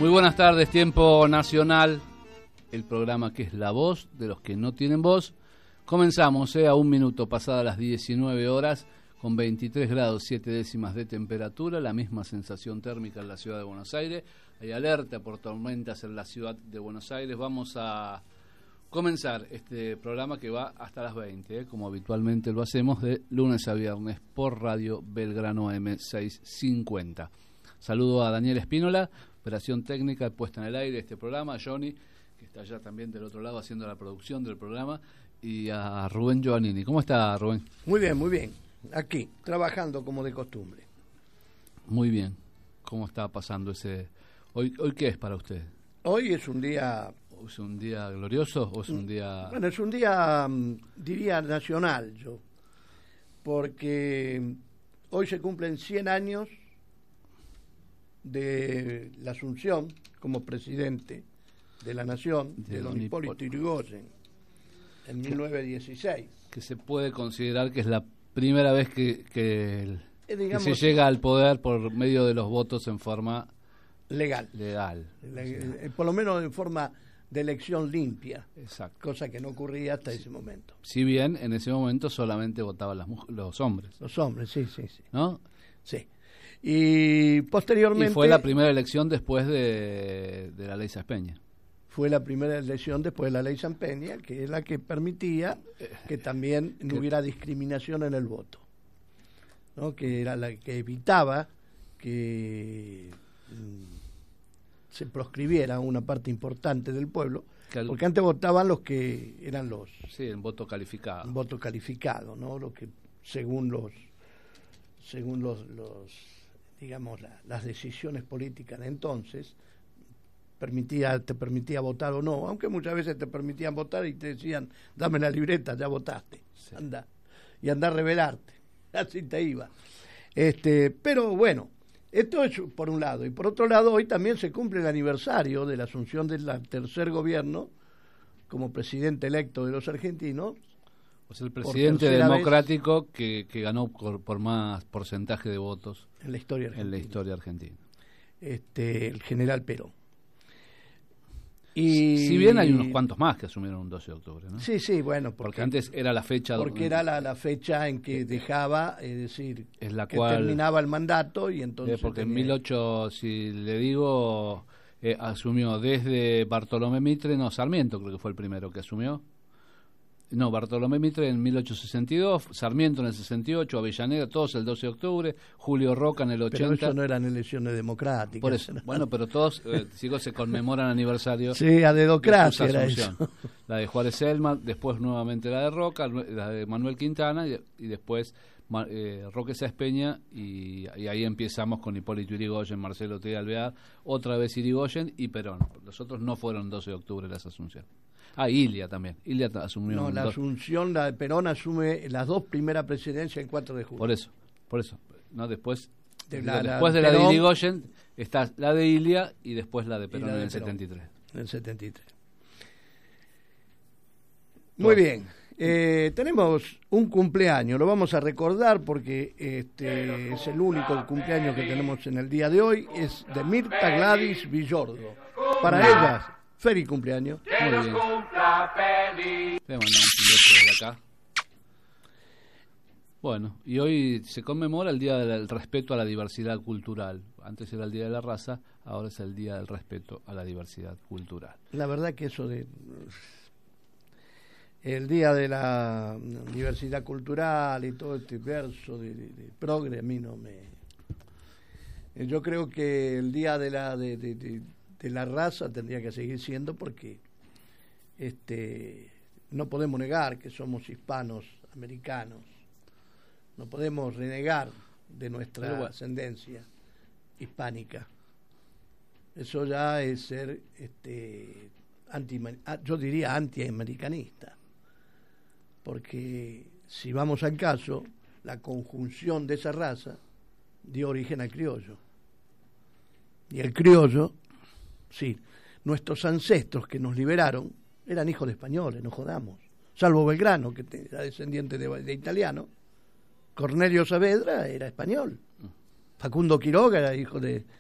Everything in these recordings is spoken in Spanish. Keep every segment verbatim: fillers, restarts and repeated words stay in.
Muy buenas tardes, Tiempo Nacional, el programa que es la voz de los que no tienen voz. Comenzamos eh, a un minuto pasadas las diecinueve horas, con veintitrés grados siete décimas de temperatura, la misma sensación térmica en la ciudad de Buenos Aires. Hay alerta por tormentas en la ciudad de Buenos Aires. Vamos a comenzar este programa que va hasta las veinte, eh, como habitualmente lo hacemos, de lunes a viernes por Radio Belgrano M seiscientos cincuenta. Saludo a Daniel Espínola, operación técnica, puesta en el aire de este programa, a Johnny, que está allá también del otro lado haciendo la producción del programa, y a Rubén Giovannini. ¿Cómo está, Rubén? Muy bien, muy bien. Aquí, trabajando como de costumbre. Muy bien. ¿Cómo está pasando ese... ¿Hoy, hoy qué es para usted? Hoy es un día... ¿Es un día glorioso o es un día...? Bueno, es un día, diría, nacional, yo. Porque hoy se cumplen cien años de la asunción como presidente de la nación de, de don Hipólito Yrigoyen en mil novecientos dieciséis. Que se puede considerar que es la primera vez que, que, el, eh, digamos, que se llega al poder por medio de los votos en forma legal. legal. Le, eh, por lo menos en forma de elección limpia. Exacto. Cosa que no ocurría hasta sí. ese momento. Si bien en ese momento solamente votaban las, los hombres. Los hombres, sí, sí, sí. ¿No? Sí. Y posteriormente... Y fue la primera elección después de, de la ley Saspeña. Fue la primera elección después de la ley San Peña, que es la que permitía que también no hubiera discriminación en el voto, ¿no? Que era la que evitaba que mm, se proscribiera una parte importante del pueblo, al... porque antes votaban los que eran los... Sí, el voto calificado. Voto calificado, ¿no? Lo que según los... según los... los digamos, la, las decisiones políticas de entonces... permitía te permitía votar o no, aunque muchas veces te permitían votar y te decían, dame la libreta, ya votaste, sí. anda, y anda a revelarte, así te iba. Este, pero bueno, esto es por un lado, y por otro lado hoy también se cumple el aniversario de la asunción del tercer gobierno como presidente electo de los argentinos. O sea, el presidente democrático que, que ganó por, por más porcentaje de votos en la historia argentina. En la historia argentina. Este, el general Perón. Y... Si bien hay unos cuantos más que asumieron un doce de octubre, ¿no? Sí, sí, bueno. Porque, porque antes era la fecha... Porque donde, era la, la fecha en que dejaba, es decir, es la que cual, terminaba el mandato y entonces... Eh, porque tenía... en mil ochocientos, si le digo, eh, asumió desde Bartolomé Mitre, no, Sarmiento creo que fue el primero que asumió. No, Bartolomé Mitre en mil ochocientos sesenta y dos, Sarmiento en el sesenta y ocho, Avellaneda, todos el doce de octubre, Julio Roca en el ochenta. Pero eso no eran elecciones democráticas. Por eso, bueno, pero todos, eh, chicos, se conmemoran aniversario. Sí, a dedocracia de era eso. La de Juárez Selma, después nuevamente la de Roca, la de Manuel Quintana y, y después eh, Roque Sáenz Peña y, y ahí empezamos con Hipólito Yrigoyen, Marcelo T. Alvear, otra vez Yrigoyen y Perón. Los otros no fueron doce de octubre las asunciones. Ah, Ilia también. Ilia asumió. No, la dos. asunción, la de Perón asume las dos primeras presidencias el cuatro de julio. Por eso, por eso. No, después de la, la, después de la Perón, de Yrigoyen está la de Ilia y después la de Perón en el setenta y tres. En el setenta y tres. Muy bueno. bien. Eh, tenemos un cumpleaños, lo vamos a recordar porque este es el único cumpleaños que tenemos en el día de hoy, es de Mirta Gladys Villordo. Para no. ellas, feliz cumpleaños. Muy bien. Le mandamos un beso desde acá. Bueno, y hoy se conmemora el Día del Respeto a la Diversidad Cultural. Antes era el Día de la Raza, ahora es el Día del Respeto a la Diversidad Cultural. La verdad que eso de... el Día de la Diversidad Cultural y todo este verso de, de, de progre a mí no me... Yo creo que el Día de la... de, de, de de la raza tendría que seguir siendo porque este no podemos negar que somos hispanos americanos, no podemos renegar de nuestra bueno. ascendencia hispánica. Eso ya es ser este anti, yo diría antiamericanista, porque si vamos al caso, la conjunción de esa raza dio origen al criollo, y el criollo, sí, nuestros ancestros que nos liberaron eran hijos de españoles, no jodamos. Salvo Belgrano, que era descendiente de, de italiano. Cornelio Saavedra era español. Facundo Quiroga era hijo de,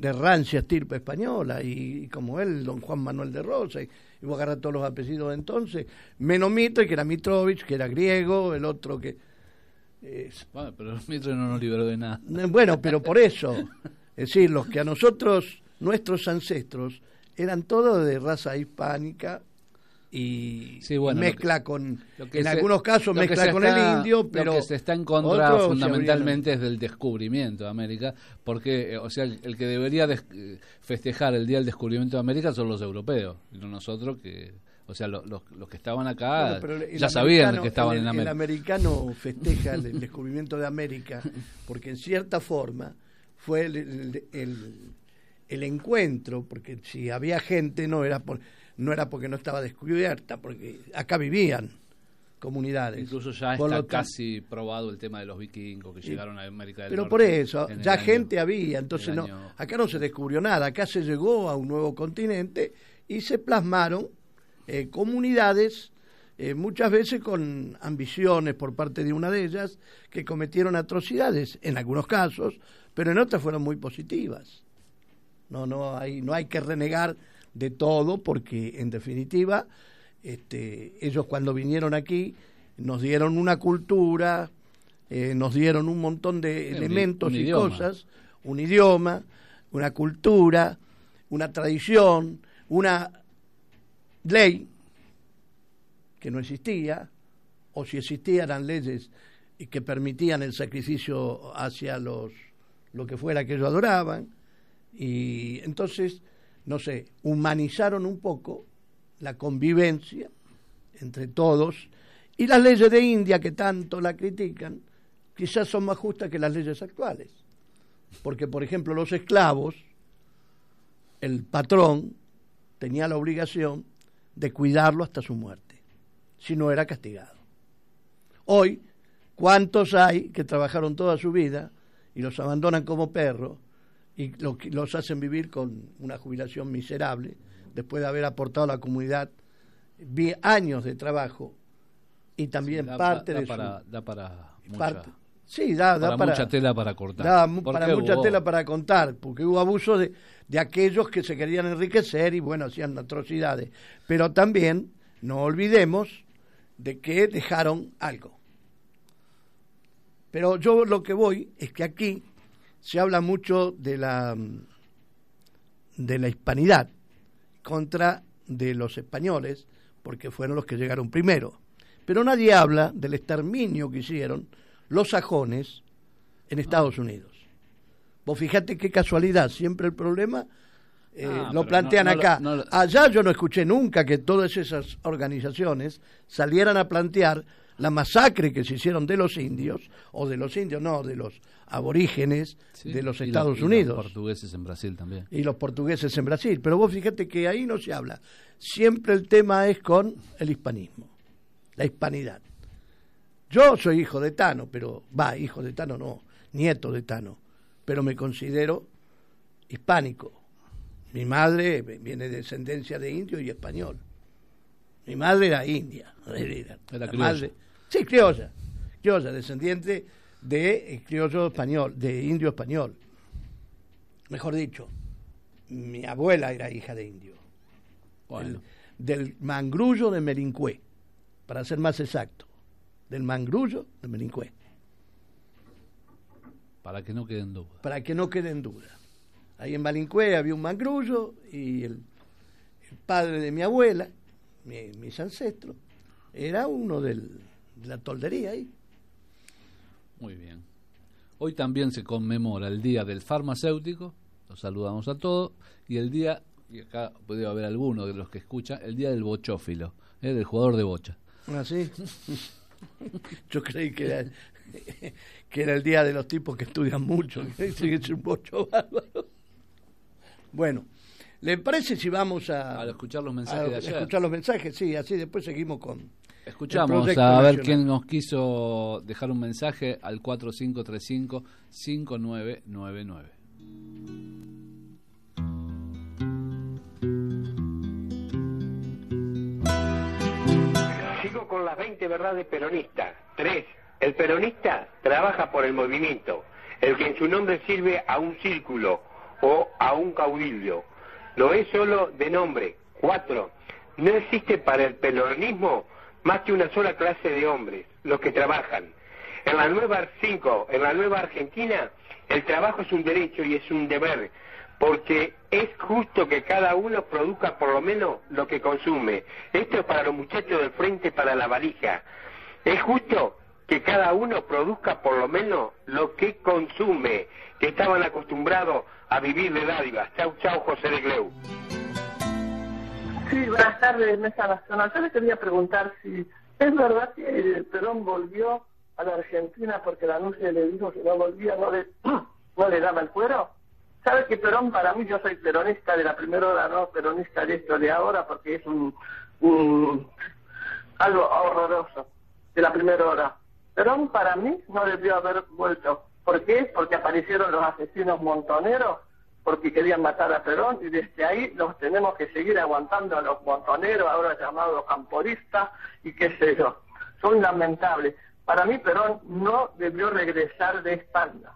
de rancia estirpe española, y, y como él, don Juan Manuel de Rosa, y, y vos agarrás todos los apellidos de entonces, menos Mitre, que era Mitrovich, que era griego, el otro que... Eh, bueno, pero Mitre no nos liberó de nada. Bueno, pero por eso, es decir, los que a nosotros, nuestros ancestros, eran todos de raza hispánica, y sí, bueno, mezcla que, con, en se, algunos casos mezcla con está, el indio, pero lo que se está en contra fundamentalmente es del descubrimiento de América, porque, o sea, el, el que debería des, festejar el día del descubrimiento de América son los europeos, y no nosotros, que, o sea, los, los, los que estaban acá bueno, ya sabían que estaban el, en América. El americano festeja el, el descubrimiento de América, porque en cierta forma fue el, el, el, el encuentro, porque si había gente no era por... no era porque no estaba descubierta, porque acá vivían comunidades. Incluso ya por está casi probado el tema de los vikingos que sí, llegaron a América del pero Norte. Pero por eso, ya año, gente había, entonces no, año... acá no se descubrió nada, acá se llegó a un nuevo continente y se plasmaron eh, comunidades, eh, muchas veces con ambiciones por parte de una de ellas, que cometieron atrocidades, en algunos casos, pero en otras fueron muy positivas. No, no hay, no hay que renegar de todo, porque en definitiva este, ellos cuando vinieron aquí nos dieron una cultura, eh, nos dieron un montón de sí, elementos un, un y idioma. cosas, un idioma, una cultura, una tradición, una ley que no existía, o si existía eran leyes que permitían el sacrificio hacia los lo que fuera que ellos adoraban, y entonces no sé, humanizaron un poco la convivencia entre todos, y las leyes de India, que tanto la critican, quizás son más justas que las leyes actuales. Porque, por ejemplo, los esclavos, el patrón tenía la obligación de cuidarlo hasta su muerte, si no era castigado. Hoy, ¿cuántos hay que trabajaron toda su vida y los abandonan como perros? Y lo, los hacen vivir con una jubilación miserable después de haber aportado a la comunidad años de trabajo y también sí, da, parte da, de para, su da para mucha, parte, sí da, da para, para mucha tela para cortar da para mucha hubo? tela para contar, porque hubo abuso de, de aquellos que se querían enriquecer y bueno, hacían atrocidades, pero también no olvidemos de que dejaron algo. Pero yo lo que voy es que aquí se habla mucho de la de la hispanidad contra de los españoles, porque fueron los que llegaron primero. Pero nadie habla del exterminio que hicieron los sajones en Estados Unidos. Vos fíjate qué casualidad, siempre el problema eh, ah, lo plantean no, no, acá. No, no, Allá yo no escuché nunca que todas esas organizaciones salieran a plantear la masacre que se hicieron de los indios, o de los indios, no, de los aborígenes sí, de los Estados los, Unidos. Y los portugueses en Brasil también. Y los portugueses en Brasil. Pero vos fíjate que ahí no se habla. Siempre el tema es con el hispanismo, la hispanidad. Yo soy hijo de Tano, pero, va, hijo de Tano no, nieto de Tano, pero me considero hispánico. Mi madre viene de descendencia de indio y español. Mi madre era india. Era, era la madre, sí, criolla, criolla, descendiente de eh, criollo español, de indio español. Mejor dicho, mi abuela era hija de indio. Bueno. El, del Mangrullo de Merincué, para ser más exacto. Del Mangrullo de Merincué. Para que no quede en duda. Para que no quede en duda. Ahí en Malincué había un mangrullo y el, el padre de mi abuela, mi, mis ancestros, era uno del, de la toldería ahí. Muy bien. Hoy también se conmemora el Día del Farmacéutico, los saludamos a todos, y el día, y acá puede haber alguno de los que escuchan, el Día del Bochófilo, ¿eh? Del jugador de bocha. ¿Ah, sí? Yo creí que era, que era el día de los tipos que estudian mucho, que es un bocho bárbaro. Bueno, ¿le parece si vamos a, a escuchar los mensajes a, de ayer? A escuchar los mensajes, sí, así después seguimos con... Escuchamos a ver nacional. Quién nos quiso dejar un mensaje al cuatro cinco tres cinco, cinco nueve nueve nueve. Sigo con las veinte verdades peronistas. Tres. El peronista trabaja por el movimiento, el que en su nombre sirve a un círculo o a un caudillo. Lo es solo de nombre. Cuatro, no existe para el peronismo más que una sola clase de hombres, los que trabajan. En la nueva cinco, en la nueva Argentina, el trabajo es un derecho y es un deber, porque es justo que cada uno produzca por lo menos lo que consume. Esto es para los muchachos del frente, para la valija. Es justo que cada uno produzca por lo menos lo que consume, que estaban acostumbrados a vivir de dádivas. Chau, chau, José de Gleu. Sí, buenas tardes, Mesa Nacional. Yo le quería preguntar si es verdad que Perón volvió a la Argentina porque la anuncia le dijo que no volvía, no le, no le daba el cuero. ¿Sabe que Perón, para mí, yo soy peronista de la primera hora, no peronista de esto de ahora, porque es un, un algo horroroso de la primera hora? Perón, para mí, no debió haber vuelto. ¿Por qué? Porque aparecieron los asesinos montoneros, porque querían matar a Perón, y desde ahí los tenemos que seguir aguantando a los montoneros, ahora llamados camporistas, y qué sé yo. Son lamentables. Para mí, Perón no debió regresar de España.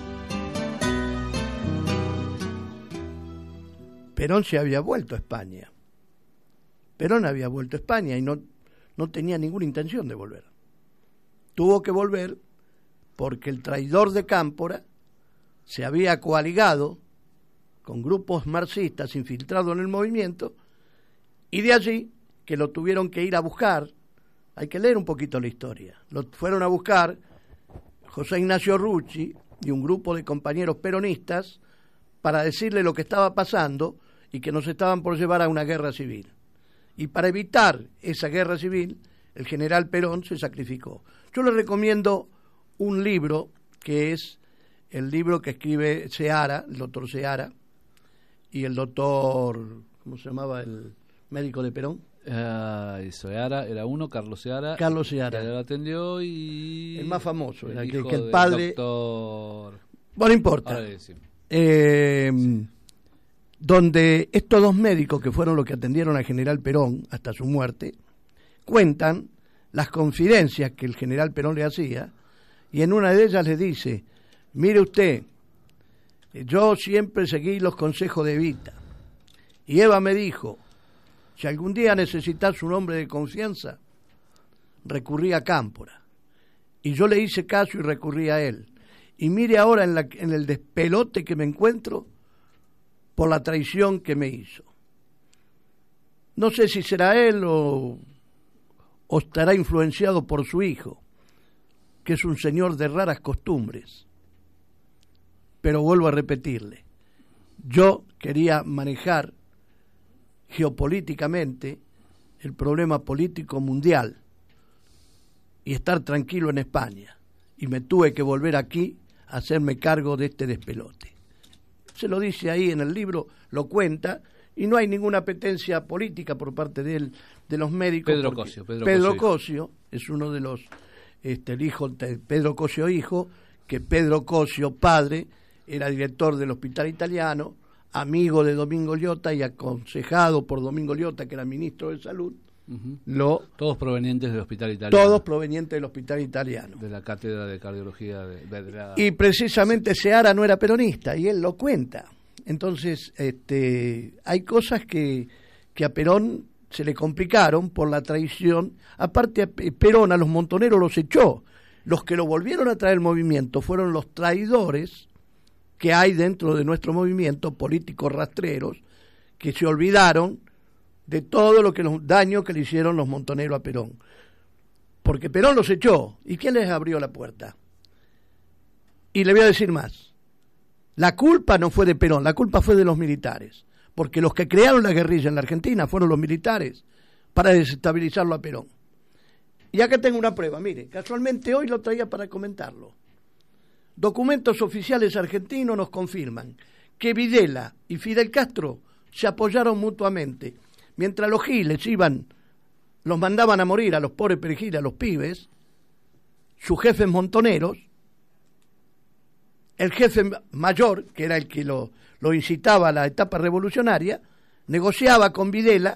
Perón se había vuelto a España. Perón había vuelto a España y no, no tenía ninguna intención de volver. Tuvo que volver porque el traidor de Cámpora se había coaligado con grupos marxistas infiltrados en el movimiento, y de allí que lo tuvieron que ir a buscar. Hay que leer un poquito la historia. Lo fueron a buscar José Ignacio Rucci y un grupo de compañeros peronistas para decirle lo que estaba pasando y que nos estaban por llevar a una guerra civil. Y para evitar esa guerra civil, el general Perón se sacrificó. Yo le recomiendo un libro que es el libro que escribe Seara, el doctor Seara, y el doctor, ¿cómo se llamaba el médico de Perón? Uh, Seara era uno, Carlos Seara. Carlos Seara. Que lo atendió y... El más famoso, el era hijo que, que el padre... Doctor... Bueno, no importa. Eh, sí. Donde estos dos médicos, que fueron los que atendieron al general Perón hasta su muerte, cuentan las confidencias que el general Perón le hacía, y en una de ellas le dice: mire usted, yo siempre seguí los consejos de Evita, y Eva me dijo, si algún día necesitas un hombre de confianza, recurrí a Cámpora, y yo le hice caso y recurrí a él, y mire ahora en, la, en el despelote que me encuentro por la traición que me hizo. No sé si será él o, o estará influenciado por su hijo, que es un señor de raras costumbres. Pero vuelvo a repetirle, yo quería manejar geopolíticamente el problema político mundial y estar tranquilo en España, y me tuve que volver aquí a hacerme cargo de este despelote. Se lo dice ahí en el libro, lo cuenta, y no hay ninguna apetencia política por parte de él, de los médicos. Pedro Cosio. Pedro, Pedro Cosio es uno de los, este, el hijo de Pedro Cosio hijo, que Pedro Cosio padre era director del Hospital Italiano, amigo de Domingo Liotta y aconsejado por Domingo Liotta, que era ministro de Salud. Uh-huh. Lo, todos provenientes del Hospital Italiano. Todos provenientes del Hospital Italiano. De la cátedra de cardiología. De, de la... Y precisamente Seara no era peronista, y él lo cuenta. Entonces, este, hay cosas que, que a Perón se le complicaron por la traición. Aparte, Perón a los montoneros los echó. Los que lo volvieron a traer el movimiento fueron los traidores que hay dentro de nuestro movimiento, políticos rastreros, que se olvidaron de todo lo que los daños que le hicieron los montoneros a Perón. Porque Perón los echó. ¿Y quién les abrió la puerta? Y le voy a decir más. La culpa no fue de Perón, la culpa fue de los militares. Porque los que crearon la guerrilla en la Argentina fueron los militares para desestabilizarlo a Perón. Y acá tengo una prueba, mire, casualmente hoy lo traía para comentarlo. Documentos oficiales argentinos nos confirman que Videla y Fidel Castro se apoyaron mutuamente. Mientras los giles iban, los mandaban a morir a los pobres perejiles, a los pibes, sus jefes montoneros, el jefe mayor, que era el que lo, lo incitaba a la etapa revolucionaria, negociaba con Videla,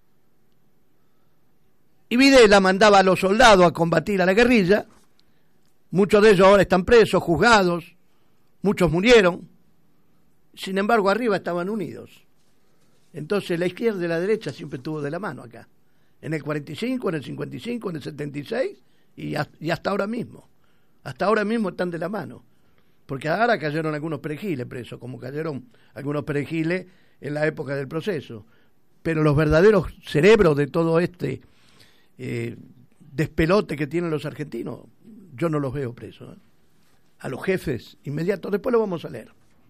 y Videla mandaba a los soldados a combatir a la guerrilla. Muchos de ellos ahora están presos, juzgados, muchos murieron, sin embargo arriba estaban unidos. Entonces la izquierda y la derecha siempre estuvo de la mano acá, en el cuarenta y cinco, en el cincuenta y cinco, en el setenta y seis y, y hasta ahora mismo. Hasta ahora mismo están de la mano, porque ahora cayeron algunos perejiles presos, como cayeron algunos perejiles en la época del proceso, pero los verdaderos cerebros de todo este eh, despelote que tienen los argentinos, yo no los veo presos, ¿eh? A los jefes inmediatos, después lo vamos a leer.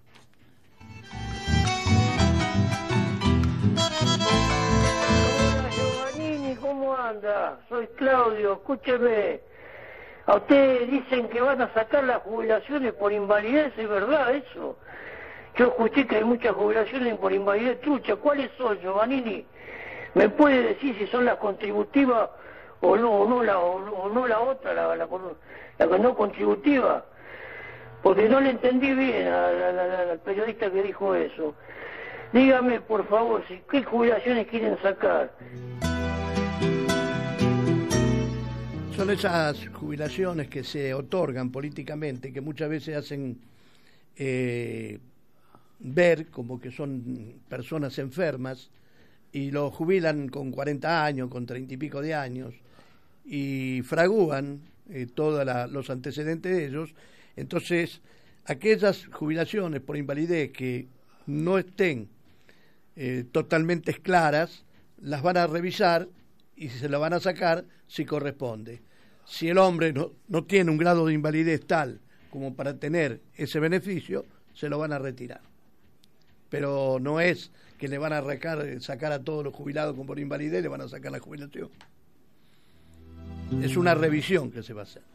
Hola Giovannini, ¿cómo anda? Soy Claudio, escúcheme. A ustedes dicen que van a sacar las jubilaciones por invalidez, ¿es verdad eso? Yo escuché que hay muchas jubilaciones por invalidez trucha. ¿Cuáles son, Giovannini? ¿Me puede decir si son las contributivas o no, o no la, o, o no la otra, la, la, la, la no contributiva? Porque no le entendí bien a la, la, la, al periodista que dijo eso. Dígame, por favor, si qué jubilaciones quieren sacar. Son esas jubilaciones que se otorgan políticamente, que muchas veces hacen eh, ver como que son personas enfermas, y los jubilan con cuarenta años, con treinta y pico de años, y fragúan eh, todos los antecedentes de ellos. Entonces, aquellas jubilaciones por invalidez que no estén eh, totalmente claras, las van a revisar y se las van a sacar si corresponde. Si el hombre no, no tiene un grado de invalidez tal como para tener ese beneficio, se lo van a retirar. Pero no es que le van a sacar, sacar a todos los jubilados con por invalidez, le van a sacar la jubilación. Es una revisión que se va a hacer.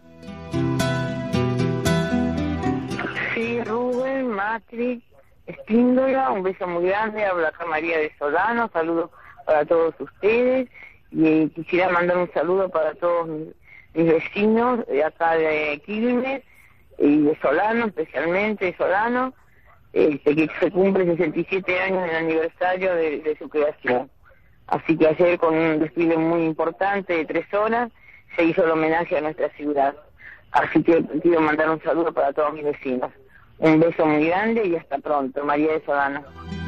Sí, Rubén, Macri, Espíndola, un beso muy grande, habla acá María de Solano, saludos para todos ustedes, y quisiera mandar un saludo para todos mis, mis vecinos de acá de Quilmes, y de Solano, especialmente de Solano, este, que se cumple sesenta y siete años en el aniversario de, de su creación. Así que ayer, con un desfile muy importante de tres horas, se hizo el homenaje a nuestra ciudad. Así que quiero mandar un saludo para todos mis vecinos. Un beso muy grande y hasta pronto. María de Solano.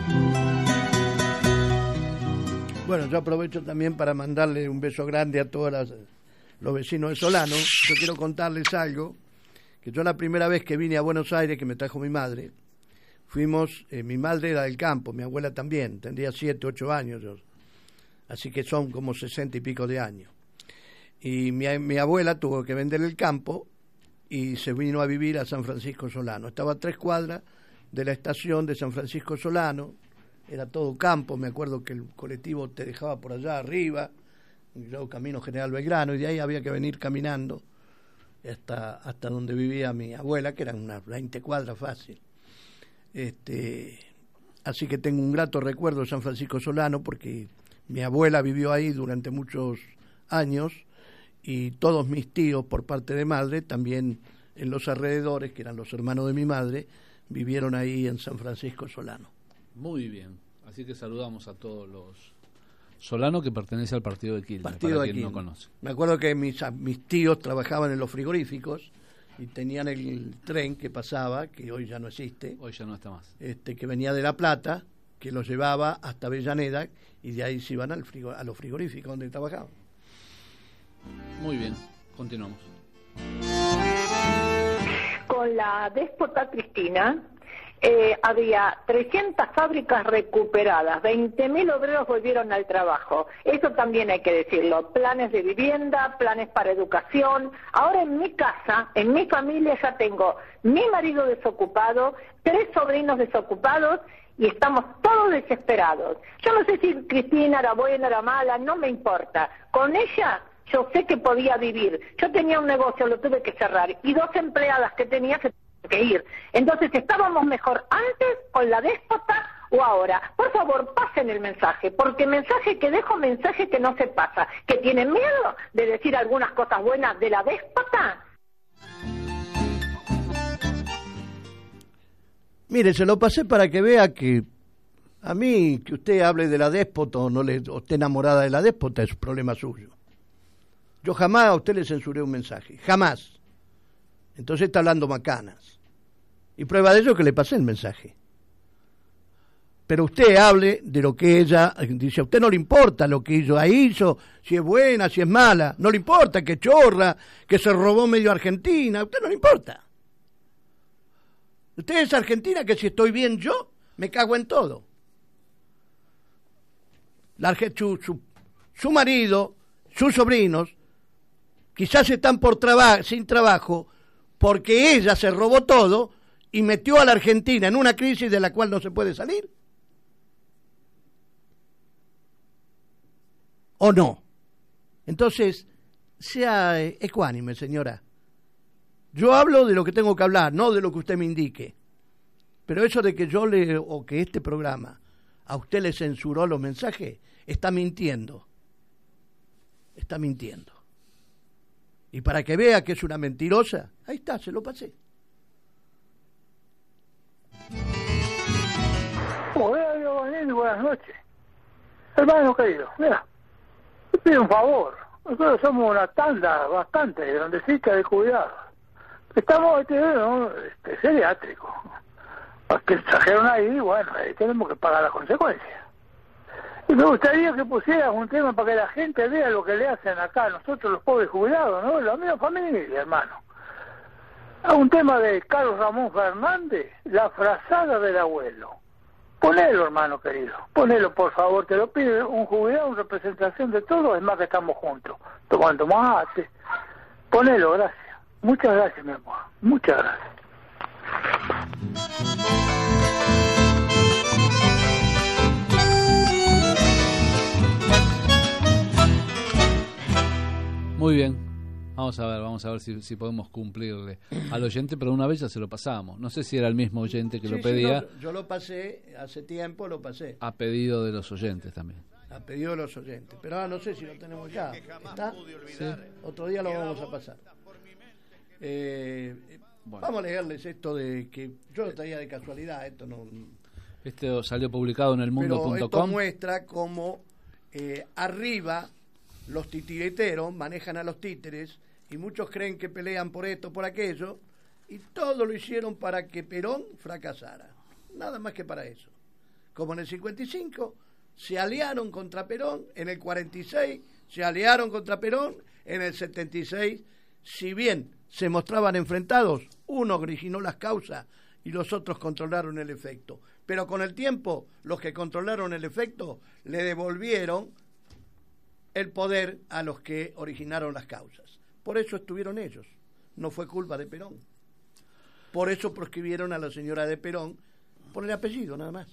Bueno, yo aprovecho también para mandarle un beso grande a todos las, los vecinos de Solano. Yo quiero contarles algo, que yo la primera vez que vine a Buenos Aires, que me trajo mi madre, fuimos, eh, mi madre era del campo, mi abuela también, tendría siete, ocho años, yo, así que son como sesenta y pico de años. Y mi, mi abuela tuvo que vender el campo y se vino a vivir a San Francisco Solano. Estaba a tres cuadras de la estación de San Francisco Solano, era todo campo, me acuerdo que el colectivo te dejaba por allá arriba, y luego Camino General Belgrano, y de ahí había que venir caminando hasta, hasta donde vivía mi abuela, que eran unas veinte cuadras fácil. Este, así que tengo un grato recuerdo de San Francisco Solano, porque mi abuela vivió ahí durante muchos años, y todos mis tíos por parte de madre, también en los alrededores, que eran los hermanos de mi madre, vivieron ahí en San Francisco Solano. Muy bien, así que saludamos a todos los Solano que pertenece al partido de Quilmes, partido para de quien Quilmes. no conoce. Me acuerdo que mis, mis tíos trabajaban en los frigoríficos y tenían el tren que pasaba, que hoy ya no existe. Hoy ya no está más. Este, que venía de La Plata, que los llevaba hasta Avellaneda, y de ahí se iban al frigo, a los frigoríficos donde trabajaban. Muy bien, continuamos. Con la déspota Cristina, eh, había trescientas fábricas recuperadas, veinte mil obreros volvieron al trabajo. Eso también hay que decirlo. Planes de vivienda, planes para educación. Ahora en mi casa, en mi familia, ya tengo mi marido desocupado, tres sobrinos desocupados, y estamos todos desesperados. Yo no sé si Cristina era buena, era mala, no me importa. Con ella yo sé que podía vivir. Yo tenía un negocio, lo tuve que cerrar, y dos empleadas que tenía se tuvieron que ir. Entonces, ¿estábamos mejor antes con la déspota o ahora? Por favor, pasen el mensaje, porque mensaje que dejo, mensaje que no se pasa. ¿Que tienen miedo de decir algunas cosas buenas de la déspota? Mire, se lo pasé para que vea que a mí que usted hable de la déspota o no le, o esté enamorada de la déspota es problema suyo. Yo jamás a usted le censuré un mensaje, jamás. Entonces está hablando macanas. Y prueba de ello que le pasé el mensaje. pero usted hable de lo que ella dice. A usted no le importa lo que ella hizo, si es buena, si es mala, no le importa que chorra, que se robó medio Argentina, a usted no le importa. Usted es argentina, que si estoy bien yo, me cago en todo. La, su, su, su marido, sus sobrinos, quizás están por traba, sin trabajo, porque ella se robó todo y metió a la Argentina en una crisis de la cual no se puede salir. ¿O no? Entonces, sea ecuánime, señora. Yo hablo de lo que tengo que hablar, no de lo que usted me indique. Pero eso de que yo le, o que este programa a usted le censuró los mensajes, está mintiendo. Está mintiendo. Y para que vea que es una mentirosa, ahí está, se lo pasé. Hola, Giovanni, buenas noches. Hermano querido, mira, te pido un favor. Nosotros somos una tanda bastante grandecita de cuidados. Estamos este, ¿no? este, geriátricos. Los que trajeron ahí, bueno, ahí tenemos que pagar las consecuencias. Y me gustaría que pusieras un tema para que la gente vea lo que le hacen acá a nosotros los pobres jubilados, ¿no? La misma familia, hermano. Un tema de Carlos Ramón Fernández, La frazada del abuelo. Ponelo, hermano querido, ponelo, por favor, te lo pide un jubilado en representación de todos, es más que estamos juntos, tomando mate. Ponelo, gracias. Muchas gracias, mi amor. Muchas gracias. Muy bien. Vamos a ver, vamos a ver si, si podemos cumplirle al oyente, pero una vez ya se lo pasamos. No sé si era el mismo oyente que sí, lo pedía. Sí, no, yo lo pasé, hace tiempo lo pasé. A pedido de los oyentes también. A pedido de los oyentes. Pero ahora no sé si lo tenemos ya. ¿Está? Sí. Otro día lo vamos a pasar. Eh, bueno. Vamos a leerles esto de que yo lo traía de casualidad. Esto no. Esto salió publicado en el mundo punto com. Esto muestra cómo eh, arriba los titiriteros manejan a los títeres. Y muchos creen que pelean por esto, por aquello, y todo lo hicieron para que Perón fracasara. Nada más que para eso. Como en el cincuenta y cinco se aliaron contra Perón, en el cuarenta y seis se aliaron contra Perón, en el setenta y seis, si bien se mostraban enfrentados, uno originó las causas y los otros controlaron el efecto. Pero con el tiempo, los que controlaron el efecto le devolvieron el poder a los que originaron las causas. Por eso estuvieron ellos, no fue culpa de Perón. Por eso proscribieron a la señora de Perón por el apellido, nada más.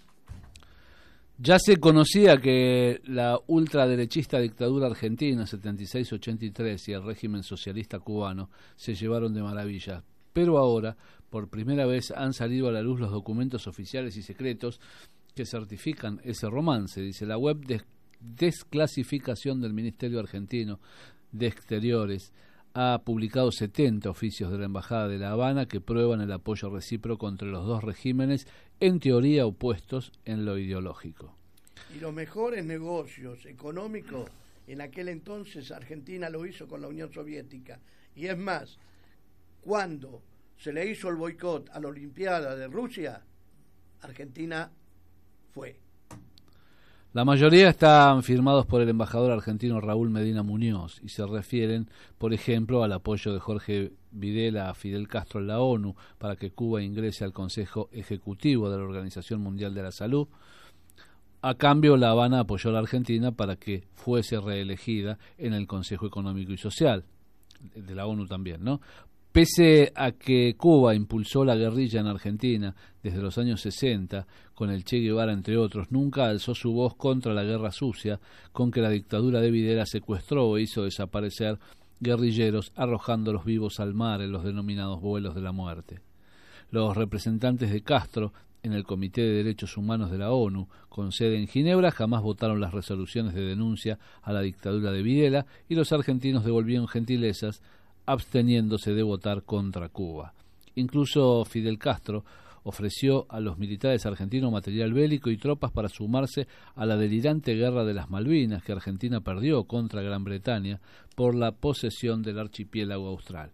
Ya se conocía que la ultraderechista dictadura argentina, setenta y seis ochenta y tres, y el régimen socialista cubano se llevaron de maravilla. Pero ahora, por primera vez, han salido a la luz los documentos oficiales y secretos que certifican ese romance, dice la web de desclasificación del Ministerio Argentino de Exteriores. Ha publicado setenta oficios de la Embajada de La Habana que prueban el apoyo recíproco entre los dos regímenes, en teoría opuestos en lo ideológico. Y los mejores negocios económicos, en aquel entonces Argentina lo hizo con la Unión Soviética. Y es más, cuando se le hizo el boicot a la Olimpiada de Rusia, Argentina fue. La mayoría están firmados por el embajador argentino Raúl Medina Muñoz y se refieren, por ejemplo, al apoyo de Jorge Videla a Fidel Castro en la ONU para que Cuba ingrese al Consejo Ejecutivo de la Organización Mundial de la Salud. A cambio, La Habana apoyó a la Argentina para que fuese reelegida en el Consejo Económico y Social, de la ONU también, ¿no? Pese a que Cuba impulsó la guerrilla en Argentina desde los años sesenta, con el Che Guevara entre otros, nunca alzó su voz contra la guerra sucia con que la dictadura de Videla secuestró e hizo desaparecer guerrilleros arrojándolos vivos al mar en los denominados vuelos de la muerte. Los representantes de Castro en el Comité de Derechos Humanos de la ONU, con sede en Ginebra, jamás votaron las resoluciones de denuncia a la dictadura de Videla y los argentinos devolvieron gentilezas absteniéndose de votar contra Cuba. Incluso Fidel Castro ofreció a los militares argentinos material bélico y tropas para sumarse a la delirante guerra de las Malvinas que Argentina perdió contra Gran Bretaña por la posesión del archipiélago austral.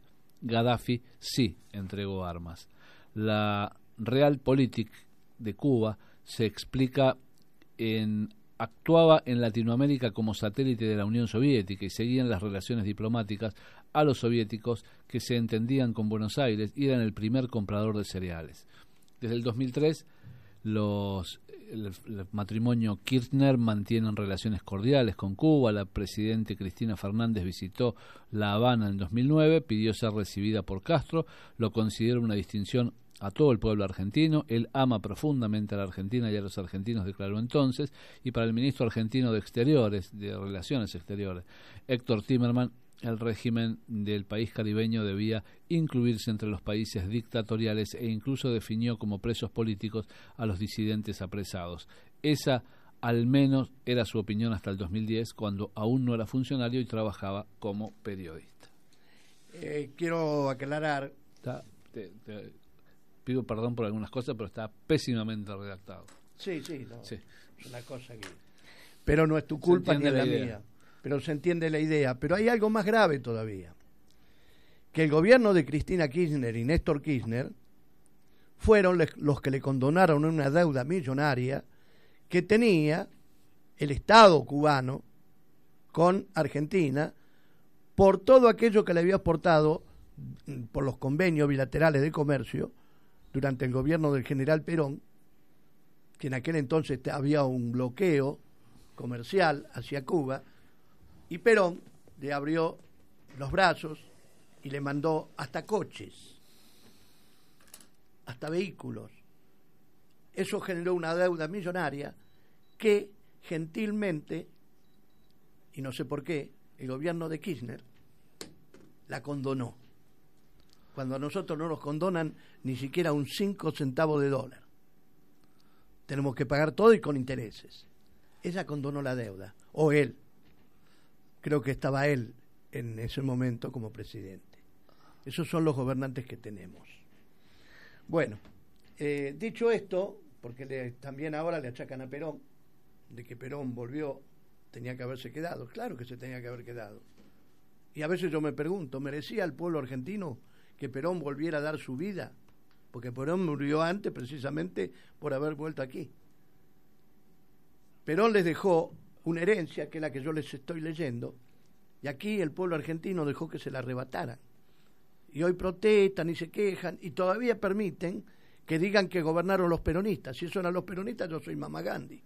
Gaddafi sí entregó armas. La Realpolitik de Cuba se explica en actuaba en Latinoamérica como satélite de la Unión Soviética y seguían las relaciones diplomáticas a los soviéticos que se entendían con Buenos Aires y eran el primer comprador de cereales. Desde el dos mil tres, los, el, el matrimonio Kirchner mantienen relaciones cordiales con Cuba. La presidenta Cristina Fernández visitó La Habana en dos mil nueve, pidió ser recibida por Castro, lo considera una distinción a todo el pueblo argentino. Él ama profundamente a la Argentina y a los argentinos, declaró entonces. Y para el ministro argentino de Exteriores, de Relaciones Exteriores, Héctor Timerman, el régimen del país caribeño debía incluirse entre los países dictatoriales e incluso definió como presos políticos a los disidentes apresados. Esa, al menos, era su opinión hasta el dos mil diez, cuando aún no era funcionario y trabajaba como periodista. Eh, quiero aclarar... Está, te, te, pido perdón por algunas cosas, pero está pésimamente redactado. Sí, sí, no, sí. Es una cosa que... Pero no es tu culpa ni es la, la mía. Pero se entiende la idea. Pero hay algo más grave todavía. Que el gobierno de Cristina Kirchner y Néstor Kirchner fueron les, los que le condonaron una deuda millonaria que tenía el Estado cubano con Argentina por todo aquello que le había aportado por los convenios bilaterales de comercio durante el gobierno del general Perón, que en aquel entonces había un bloqueo comercial hacia Cuba, y Perón le abrió los brazos y le mandó hasta coches, hasta vehículos. Eso generó una deuda millonaria que gentilmente, y no sé por qué, el gobierno de Kirchner la condonó. Cuando a nosotros no nos condonan ni siquiera un cinco centavos de dólar. Tenemos que pagar todo y con intereses. Ella condonó la deuda, o él. Creo que estaba él en ese momento como presidente. Esos son los gobernantes que tenemos. Bueno, eh, dicho esto, porque le, también ahora le achacan a Perón, de que Perón volvió, tenía que haberse quedado. Claro que se tenía que haber quedado. Y a veces yo me pregunto, ¿merecía el pueblo argentino que Perón volviera a dar su vida? Porque Perón murió antes precisamente por haber vuelto aquí. Perón les dejó una herencia, que es la que yo les estoy leyendo, y aquí el pueblo argentino dejó que se la arrebataran. Y hoy protestan y se quejan, y todavía permiten que digan que gobernaron los peronistas. Si eso eran los peronistas, yo soy Mama Gandhi.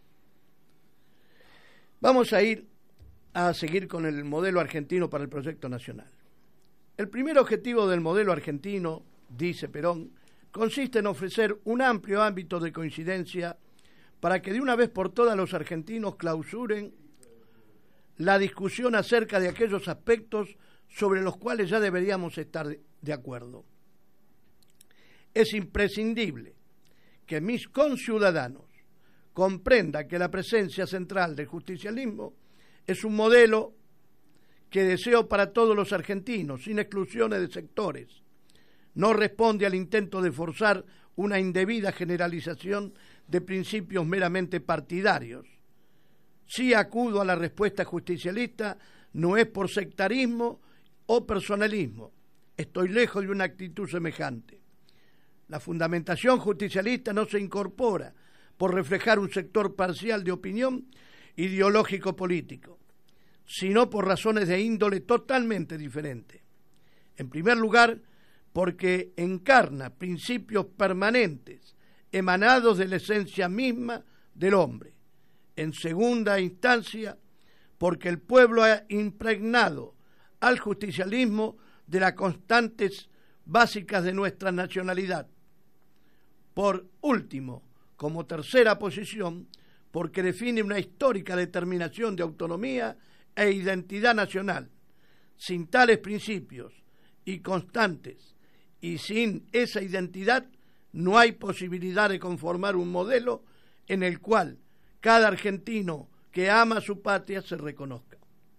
Vamos a ir a seguir con el modelo argentino para el proyecto nacional. El primer objetivo del modelo argentino, dice Perón, consiste en ofrecer un amplio ámbito de coincidencia para que de una vez por todas los argentinos clausuren la discusión acerca de aquellos aspectos sobre los cuales ya deberíamos estar de acuerdo. Es imprescindible que mis conciudadanos comprendan que la presencia central del justicialismo es un modelo que deseo para todos los argentinos, sin exclusiones de sectores. No responde al intento de forzar una indebida generalización de principios meramente partidarios. Si acudo a la respuesta justicialista, no es por sectarismo o personalismo. Estoy lejos de una actitud semejante. La fundamentación justicialista no se incorpora por reflejar un sector parcial de opinión ideológico-político, sino por razones de índole totalmente diferente. En primer lugar, porque encarna principios permanentes emanados de la esencia misma del hombre. En segunda instancia, porque el pueblo ha impregnado al justicialismo de las constantes básicas de nuestra nacionalidad. Por último, como tercera posición, porque define una histórica determinación de autonomía e identidad nacional. Sin tales principios y constantes, y sin esa identidad, no hay posibilidad de conformar un modelo en el cual cada argentino que ama a su patria se reconozca.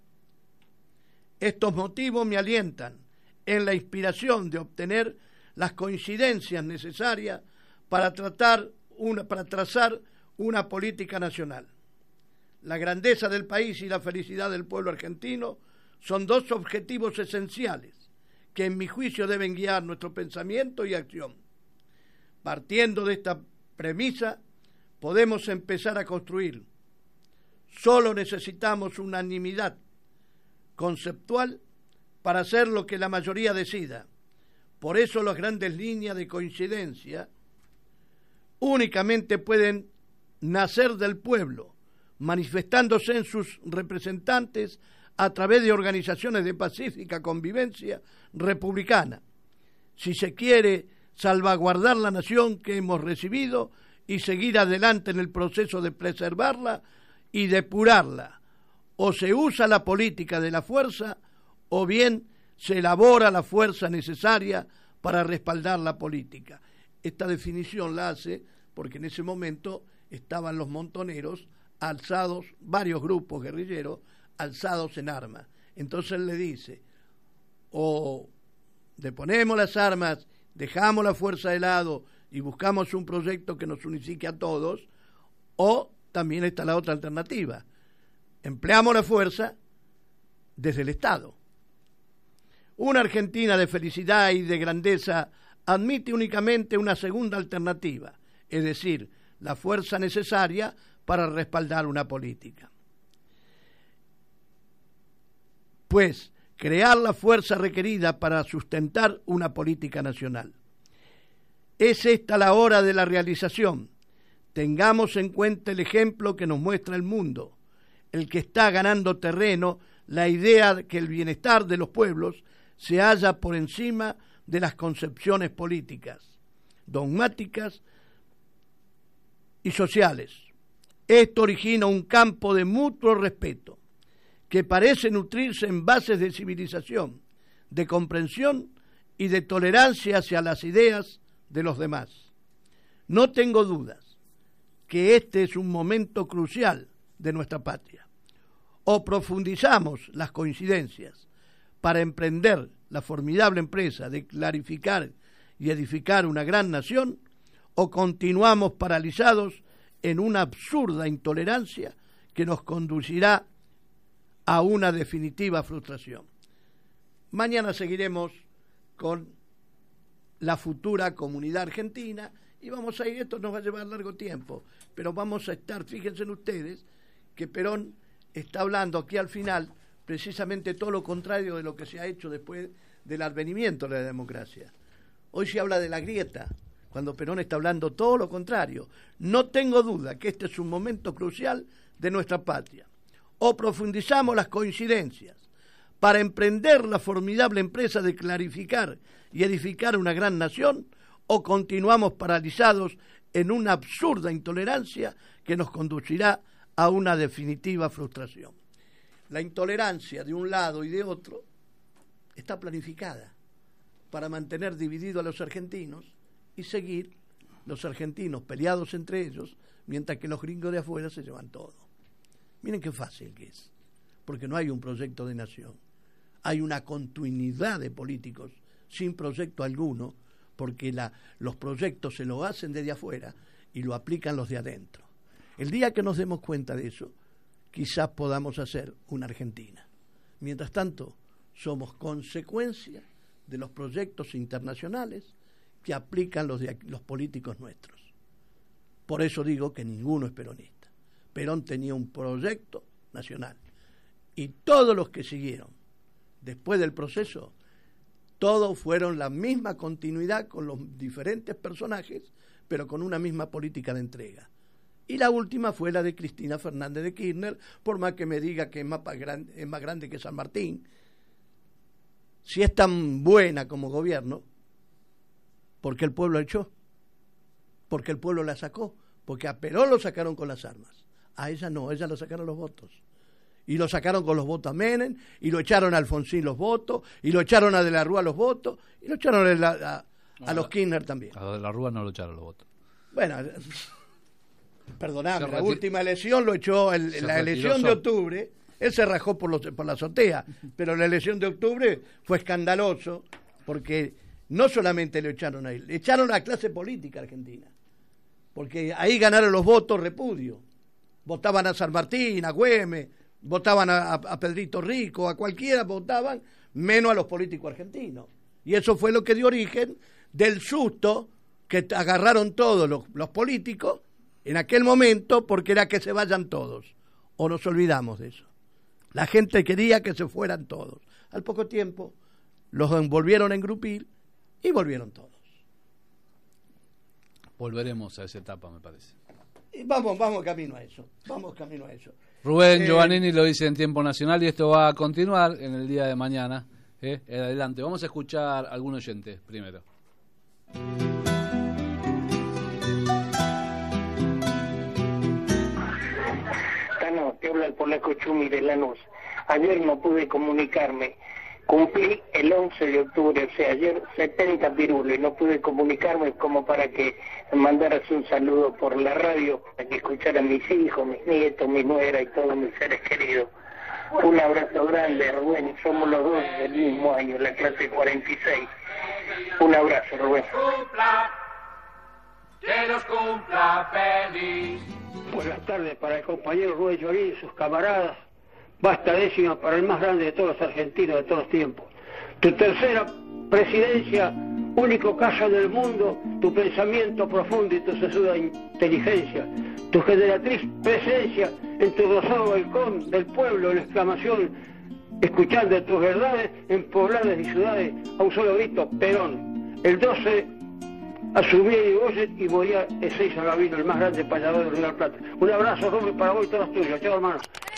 Estos motivos me alientan en la inspiración de obtener las coincidencias necesarias para tratar una, para trazar una política nacional. La grandeza del país y la felicidad del pueblo argentino son dos objetivos esenciales que en mi juicio deben guiar nuestro pensamiento y acción. Partiendo de esta premisa, podemos empezar a construir. Solo necesitamos unanimidad conceptual para hacer lo que la mayoría decida. Por eso las grandes líneas de coincidencia únicamente pueden nacer del pueblo, manifestándose en sus representantes a través de organizaciones de pacífica convivencia republicana. Si se quiere salvaguardar la nación que hemos recibido y seguir adelante en el proceso de preservarla y depurarla, o se usa la política de la fuerza, o bien se elabora la fuerza necesaria para respaldar la política. Esta definición la hace porque en ese momento estaban los montoneros alzados, varios grupos guerrilleros alzados en armas. Entonces le dice, o deponemos las armas, dejamos la fuerza de lado y buscamos un proyecto que nos unifique a todos, o también está la otra alternativa, empleamos la fuerza desde el Estado. Una Argentina de felicidad y de grandeza admite únicamente una segunda alternativa, es decir, la fuerza necesaria para respaldar una política. Pues, crear la fuerza requerida para sustentar una política nacional. Es esta la hora de la realización. Tengamos en cuenta el ejemplo que nos muestra el mundo, el que está ganando terreno, la idea de que el bienestar de los pueblos se halla por encima de las concepciones políticas, dogmáticas y sociales. Esto origina un campo de mutuo respeto, que parece nutrirse en bases de civilización, de comprensión y de tolerancia hacia las ideas de los demás. No tengo dudas que este es un momento crucial de nuestra patria. O profundizamos las coincidencias para emprender la formidable empresa de clarificar y edificar una gran nación, o continuamos paralizados en una absurda intolerancia que nos conducirá a una definitiva frustración. Mañana seguiremos con la futura comunidad argentina y vamos a ir, esto nos va a llevar largo tiempo, pero vamos a estar, fíjense ustedes, que Perón está hablando aquí al final precisamente todo lo contrario de lo que se ha hecho después del advenimiento de la democracia. Hoy se habla de la grieta, cuando Perón está hablando todo lo contrario. No tengo duda que este es un momento crucial de nuestra patria. O profundizamos las coincidencias para emprender la formidable empresa de clarificar y edificar una gran nación, o continuamos paralizados en una absurda intolerancia que nos conducirá a una definitiva frustración. La intolerancia de un lado y de otro está planificada para mantener divididos a los argentinos y seguir los argentinos peleados entre ellos, mientras que los gringos de afuera se llevan todo. Miren qué fácil que es, porque no hay un proyecto de nación. Hay una continuidad de políticos sin proyecto alguno, porque la, los proyectos se lo hacen desde afuera y lo aplican los de adentro. El día que nos demos cuenta de eso, quizás podamos hacer una Argentina. Mientras tanto, somos consecuencia de los proyectos internacionales que aplican los, de, los políticos nuestros. Por eso digo que ninguno es peronista. Perón tenía un proyecto nacional y todos los que siguieron después del proceso, todos fueron la misma continuidad con los diferentes personajes, pero con una misma política de entrega. Y la última fue la de Cristina Fernández de Kirchner, por más que me diga que es más, grande, es más grande que San Martín. Si es tan buena como gobierno, ¿por qué el pueblo la echó? ¿Por qué el pueblo la sacó? Porque a Perón lo sacaron con las armas. A ella no, a ella lo sacaron los votos. Y lo sacaron con los votos a Menem, y lo echaron a Alfonsín los votos, y lo echaron a De la Rúa los votos, y lo echaron a, a, a no, los Kirchner también. A De la Rúa no lo echaron los votos. Bueno, perdoname, la última elección lo echó, el, la elección de octubre, él se rajó por, los, por la azotea, pero la elección de octubre fue escandaloso, porque no solamente le echaron a él, le echaron a la clase política argentina, porque ahí ganaron los votos repudio. Votaban a San Martín, a Güemes, votaban a, a Pedrito Rico, a cualquiera votaban, menos a los políticos argentinos. Y eso fue lo que dio origen del susto que agarraron todos los, los políticos en aquel momento porque era que se vayan todos, o nos olvidamos de eso. La gente quería que se fueran todos. Al poco tiempo los envolvieron en grupil y volvieron todos. Volveremos a esa etapa, me parece. Y vamos, vamos camino a eso, vamos camino a eso. Rubén Eh, Giovannini lo dice en Tiempo Nacional y esto va a continuar en el día de mañana. ¿eh? Adelante, vamos a escuchar a algún oyente primero. Tano, te habla el polaco Chumi de Lanús. Ayer no pude comunicarme. Cumplí el once de octubre, o sea, ayer setenta pirulos, y no pude comunicarme como para que me mandaras un saludo por la radio, para que escucharan mis hijos, mis nietos, mi nuera y todos mis seres queridos. Un abrazo grande, Rubén. Somos los dos del mismo año, la clase cuarenta y seis. Un abrazo, Rubén. Que los cumpla feliz. Buenas tardes para el compañero Rubén Giovannini y sus camaradas. Basta décima para el más grande de todos los argentinos de todos los tiempos. Tu tercera presidencia, único caso del mundo, tu pensamiento profundo y tu sesuda inteligencia, tu generatriz presencia en tu rosado balcón del pueblo, la exclamación, escuchando tus verdades en pobladas y ciudades, a un solo grito, Perón. El doce asumía Irigoyen y moría Ezeiza Gavino, el más grande payador de Río de la Plata. Un abrazo, Rubén, para vos y todos los tuyos. Chao, hermano.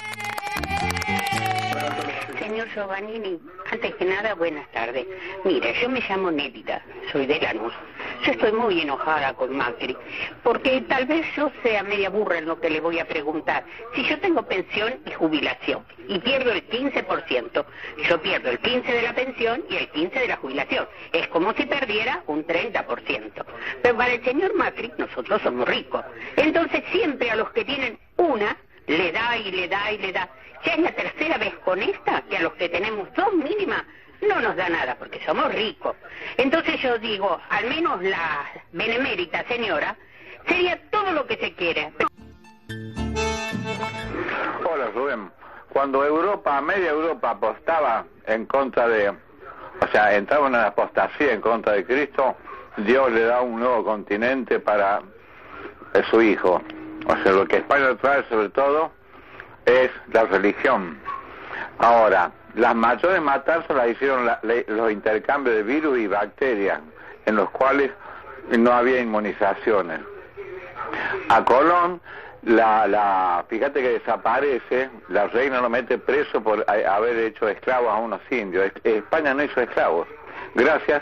Señor Giovannini, antes que nada, buenas tardes. Mira, yo me llamo Nélida, soy de Lanús. Yo estoy muy enojada con Macri, porque tal vez yo sea media burra en lo que le voy a preguntar. Si yo tengo pensión y jubilación, y pierdo el quince por ciento, yo pierdo el quince por ciento de la pensión y el quince por ciento de la jubilación. Es como si perdiera un treinta por ciento. Pero para el señor Macri, nosotros somos ricos. Entonces siempre a los que tienen una, le da y le da y le da. Ya es la tercera vez con esta que a los que tenemos dos mínimas no nos da nada, porque somos ricos. Entonces yo digo, al menos la benemérita señora, sería todo lo que se quiere. Hola, Rubén. Cuando Europa, media Europa apostaba en contra de, o sea, entraba en una apostasía en contra de Cristo, Dios le da un nuevo continente para eh, su hijo. O sea, lo que España trae sobre todo es la religión. Ahora, las mayores matanzas las hicieron la, la, los intercambios de virus y bacterias, en los cuales no había inmunizaciones. A Colón, la, la, fíjate que desaparece, la reina lo mete preso por a, haber hecho esclavos a unos indios. España no hizo esclavos. Gracias.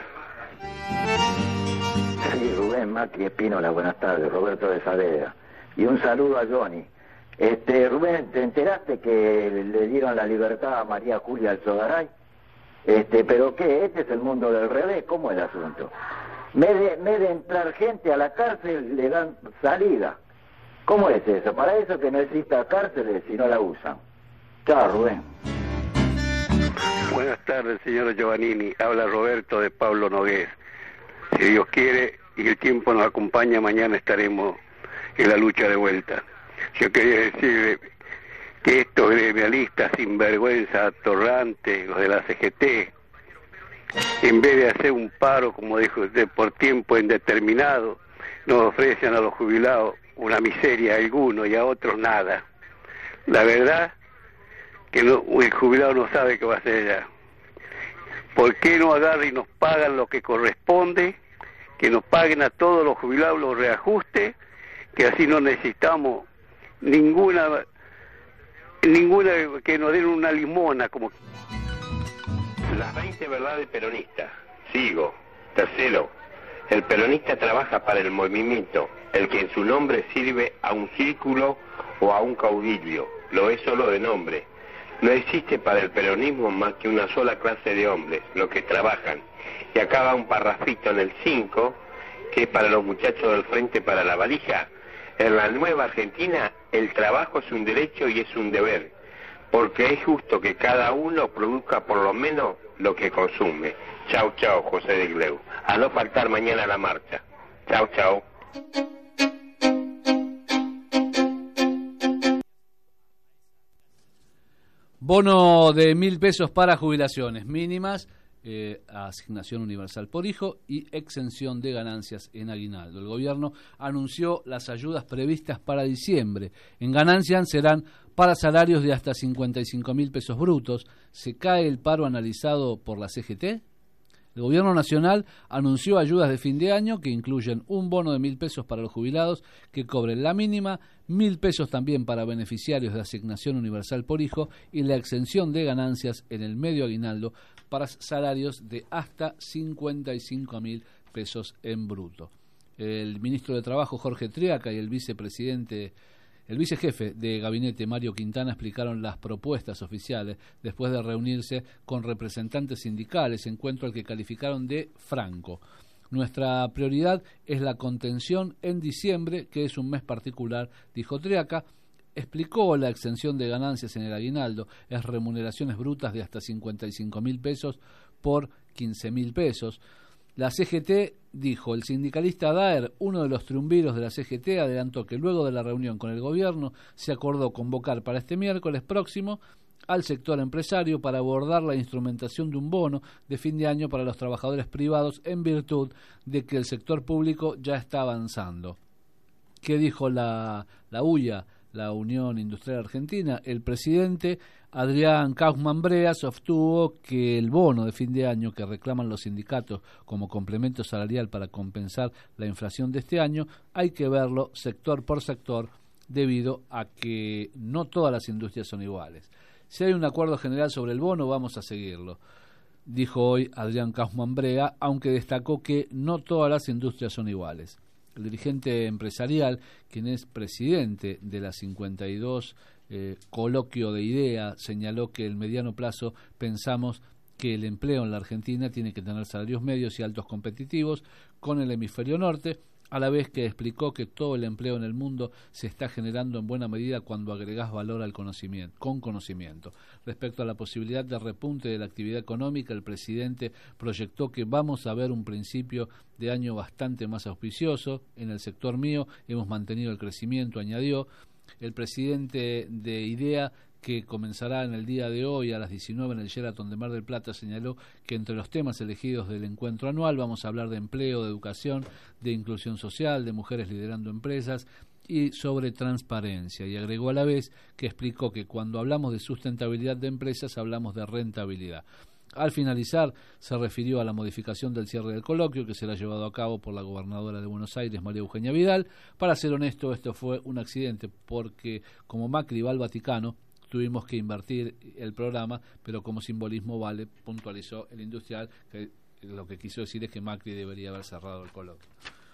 Sí, Rubén, Macri, Espínola, buenas tardes, Roberto de Saavedra. Y un saludo a Johnny. Este, Rubén, ¿te enteraste que le dieron la libertad a María Julia Alzogaray? Este, ¿pero qué? Este es el mundo del revés, ¿cómo es el asunto? En vez de, en vez de entrar gente a la cárcel, le dan salida. ¿Cómo es eso? Para eso que no exista cárceles si no la usan. Chao, Rubén. Buenas tardes, señor Giovannini. Habla Roberto de Pablo Nogués. Si Dios quiere y el tiempo nos acompaña, mañana estaremos en la lucha de vuelta. Yo quería decirle que estos gremialistas sinvergüenza, atorrantes, los de la C G T, en vez de hacer un paro, como dijo usted, por tiempo indeterminado, nos ofrecen a los jubilados una miseria a algunos y a otros nada. La verdad que no, el jubilado no sabe qué va a hacer ya. ¿Por qué no agarran y nos pagan lo que corresponde? Que nos paguen a todos los jubilados los reajustes, que así no necesitamos ninguna ninguna que nos den una limona como las veinte verdades peronistas. Sigo. Tercero, el peronista trabaja para el movimiento, el que en su nombre sirve a un círculo o a un caudillo, lo es solo de nombre. No existe para el peronismo más que una sola clase de hombres, los que trabajan. Y acaba un parrafito en el cinco, que es para los muchachos del Frente para la Valija. En la nueva Argentina, el trabajo es un derecho y es un deber, porque es justo que cada uno produzca por lo menos lo que consume. Chau, chau, José de Gleu. A no faltar mañana la marcha. Chau, chau. Bono de mil pesos para jubilaciones mínimas eh, asignación universal por hijo y exención de ganancias en aguinaldo. El gobierno anunció las ayudas previstas para diciembre. En ganancias serán para salarios de hasta cincuenta y cinco mil pesos brutos. ¿Se cae el paro analizado por la C G T? El Gobierno Nacional anunció ayudas de fin de año que incluyen un bono de mil pesos para los jubilados que cobren la mínima, mil pesos también para beneficiarios de asignación universal por hijo y la exención de ganancias en el medio aguinaldo para salarios de hasta cincuenta y cinco mil pesos en bruto. El ministro de Trabajo, Jorge Triaca, y el vicepresidente El vicejefe de gabinete, Mario Quintana, explicaron las propuestas oficiales después de reunirse con representantes sindicales, encuentro al que calificaron de franco. Nuestra prioridad es la contención en diciembre, que es un mes particular, dijo Triaca. Explicó la exención de ganancias en el aguinaldo, es remuneraciones brutas de hasta cincuenta y cinco mil pesos por quince mil pesos. La C G T dijo, el sindicalista Daer, uno de los triunviros de la C G T, adelantó que luego de la reunión con el gobierno se acordó convocar para este miércoles próximo al sector empresario para abordar la instrumentación de un bono de fin de año para los trabajadores privados en virtud de que el sector público ya está avanzando. ¿Qué dijo la, la U I A, la Unión Industrial Argentina? El presidente Adrián Kaufmann Brea sostuvo que el bono de fin de año que reclaman los sindicatos como complemento salarial para compensar la inflación de este año hay que verlo sector por sector debido a que no todas las industrias son iguales. Si hay un acuerdo general sobre el bono, vamos a seguirlo, dijo hoy Adrián Kaufmann Brea, aunque destacó que no todas las industrias son iguales. El dirigente empresarial, quien es presidente de la cincuenta y dos eh, Coloquio de Idea, señaló que en el mediano plazo pensamos que el empleo en la Argentina tiene que tener salarios medios y altos competitivos con el hemisferio norte, a la vez que explicó que todo el empleo en el mundo se está generando en buena medida cuando agregás valor al conocimiento, con conocimiento. Respecto a la posibilidad de repunte de la actividad económica, el presidente proyectó que vamos a ver un principio de año bastante más auspicioso. En el sector mío hemos mantenido el crecimiento, añadió. El presidente de IDEA, que comenzará en el día de hoy a las diecinueve en el Sheraton de Mar del Plata, señaló que entre los temas elegidos del encuentro anual vamos a hablar de empleo, de educación, de inclusión social, de mujeres liderando empresas y sobre transparencia. Y agregó a la vez que explicó que cuando hablamos de sustentabilidad de empresas hablamos de rentabilidad. Al finalizar, se refirió a la modificación del cierre del coloquio que será llevado a cabo por la gobernadora de Buenos Aires, María Eugenia Vidal. Para ser honesto, esto fue un accidente porque como Macri va al Vaticano, tuvimos que invertir el programa, pero como simbolismo vale, puntualizó el industrial, que lo que quiso decir es que Macri debería haber cerrado el coloquio.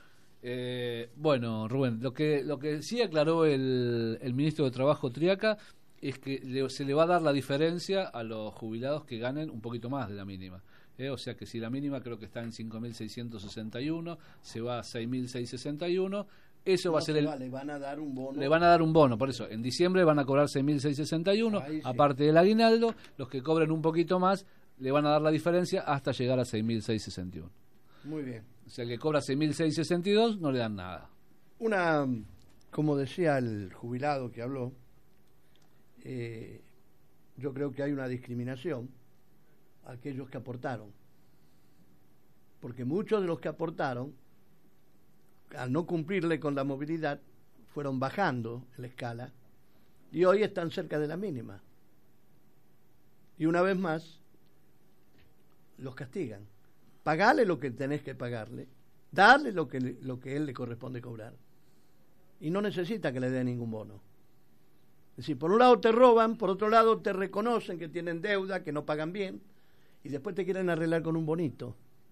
Eh, bueno, Rubén, lo que lo que sí aclaró el, el ministro de Trabajo, Triaca, es que le, se le va a dar la diferencia a los jubilados que ganen un poquito más de la mínima. Eh, o sea que si la mínima creo que está en cinco mil seiscientos sesenta y uno, se va a seis mil seiscientos sesenta y uno. Eso no va a ser el, le van a dar un bono. Le van a dar un bono, por eso en diciembre van a cobrar seis mil seiscientos sesenta y uno, sí. Aparte del aguinaldo, los que cobren un poquito más le van a dar la diferencia hasta llegar a seis mil seiscientos sesenta y uno. Muy bien. O sea, el que cobra seis mil seiscientos sesenta y dos no le dan nada. Una, como decía el jubilado que habló, eh, yo creo que hay una discriminación a aquellos que aportaron, porque muchos de los que aportaron, al no cumplirle con la movilidad, fueron bajando en la escala y hoy están cerca de la mínima. Y una vez más, los castigan. Pagale lo que tenés que pagarle, darle lo que, lo que él le corresponde cobrar. Y no necesita que le dé ningún bono. Es decir, por un lado te roban, por otro lado te reconocen que tienen deuda, que no pagan bien, y después te quieren arreglar con un bonito.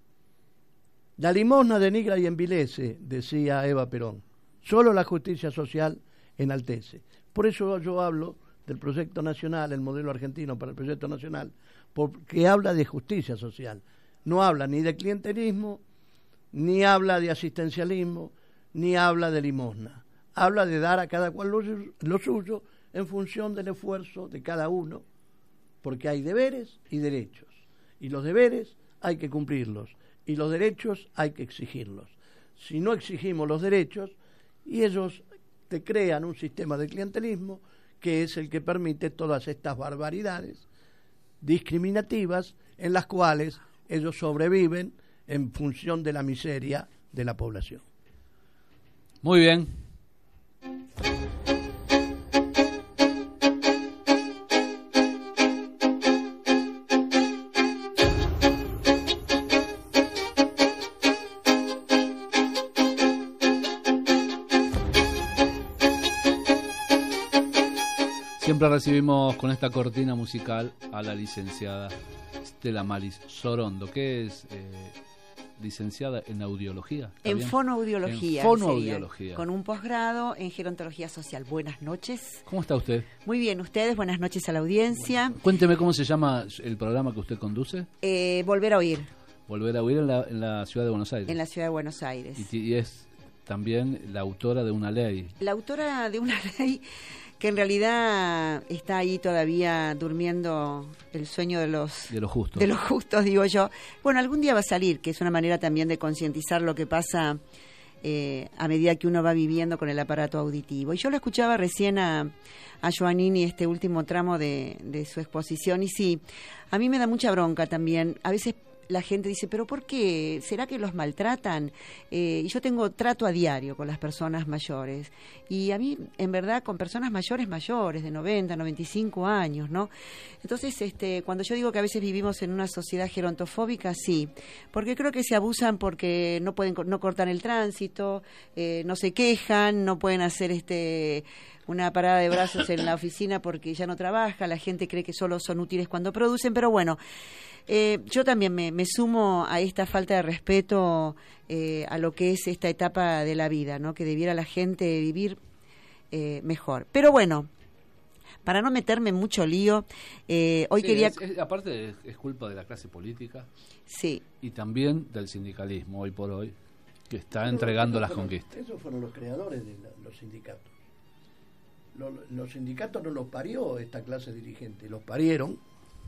La limosna denigra y envilece, decía Eva Perón. Solo la justicia social enaltece. Por eso yo hablo del proyecto nacional, el modelo argentino para el proyecto nacional, porque habla de justicia social. No habla ni de clientelismo, ni habla de asistencialismo, ni habla de limosna. Habla de dar a cada cual lo, lo suyo en función del esfuerzo de cada uno, porque hay deberes y derechos. Y los deberes hay que cumplirlos. Y los derechos hay que exigirlos. Si no exigimos los derechos, y ellos te crean un sistema de clientelismo que es el que permite todas estas barbaridades discriminativas en las cuales ellos sobreviven en función de la miseria de la población. Muy bien. Siempre recibimos con esta cortina musical a la licenciada Stella Maris Sorondo, que es eh, licenciada en audiología. En bien? fonoaudiología. En fonoaudiología. Con un posgrado en gerontología social. Buenas noches. ¿Cómo está usted? Muy bien, ustedes. Buenas noches a la audiencia. Bueno, cuénteme cómo se llama el programa que usted conduce. Eh, Volver a oír. Volver a oír en la, en la ciudad de Buenos Aires. En la ciudad de Buenos Aires. Y, y es también la autora de una ley. La autora de una ley que en realidad está ahí todavía durmiendo el sueño de los de los justos. De los justos, digo yo. Bueno, algún día va a salir, que es una manera también de concientizar lo que pasa eh, a medida que uno va viviendo con el aparato auditivo. Y yo lo escuchaba recién a, a Joannini, este último tramo de, de su exposición, y sí, a mí me da mucha bronca también. A veces la gente dice, ¿pero por qué? ¿Será que los maltratan? Eh, y yo tengo trato a diario con las personas mayores. Y a mí, en verdad, con personas mayores, mayores, de noventa, noventa y cinco años, ¿no? Entonces, este, cuando yo digo que a veces vivimos en una sociedad gerontofóbica, sí. Porque creo que se abusan porque no pueden, no cortan el tránsito, eh, no se quejan, no pueden hacer este... una parada de brazos en la oficina porque ya no trabaja, la gente cree que solo son útiles cuando producen, pero bueno, eh, yo también me, me sumo a esta falta de respeto eh, a lo que es esta etapa de la vida, ¿no? Que debiera la gente vivir eh, mejor. Pero bueno, para no meterme en mucho lío, eh, hoy sí, quería... Es, es, aparte es, es culpa de la clase política, sí, y también del sindicalismo hoy por hoy, que está pero entregando las fueron, conquistas. Esos fueron los creadores de la, los sindicatos. Los, los sindicatos no los parió esta clase dirigente, los parieron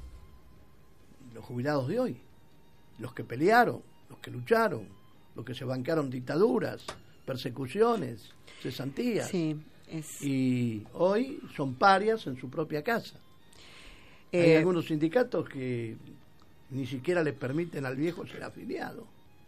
los jubilados de hoy, los que pelearon, los que lucharon, los que se bancaron dictaduras, persecuciones, cesantías. Sí, es... Y hoy son parias en su propia casa. Eh... Hay algunos sindicatos que ni siquiera les permiten al viejo ser afiliado.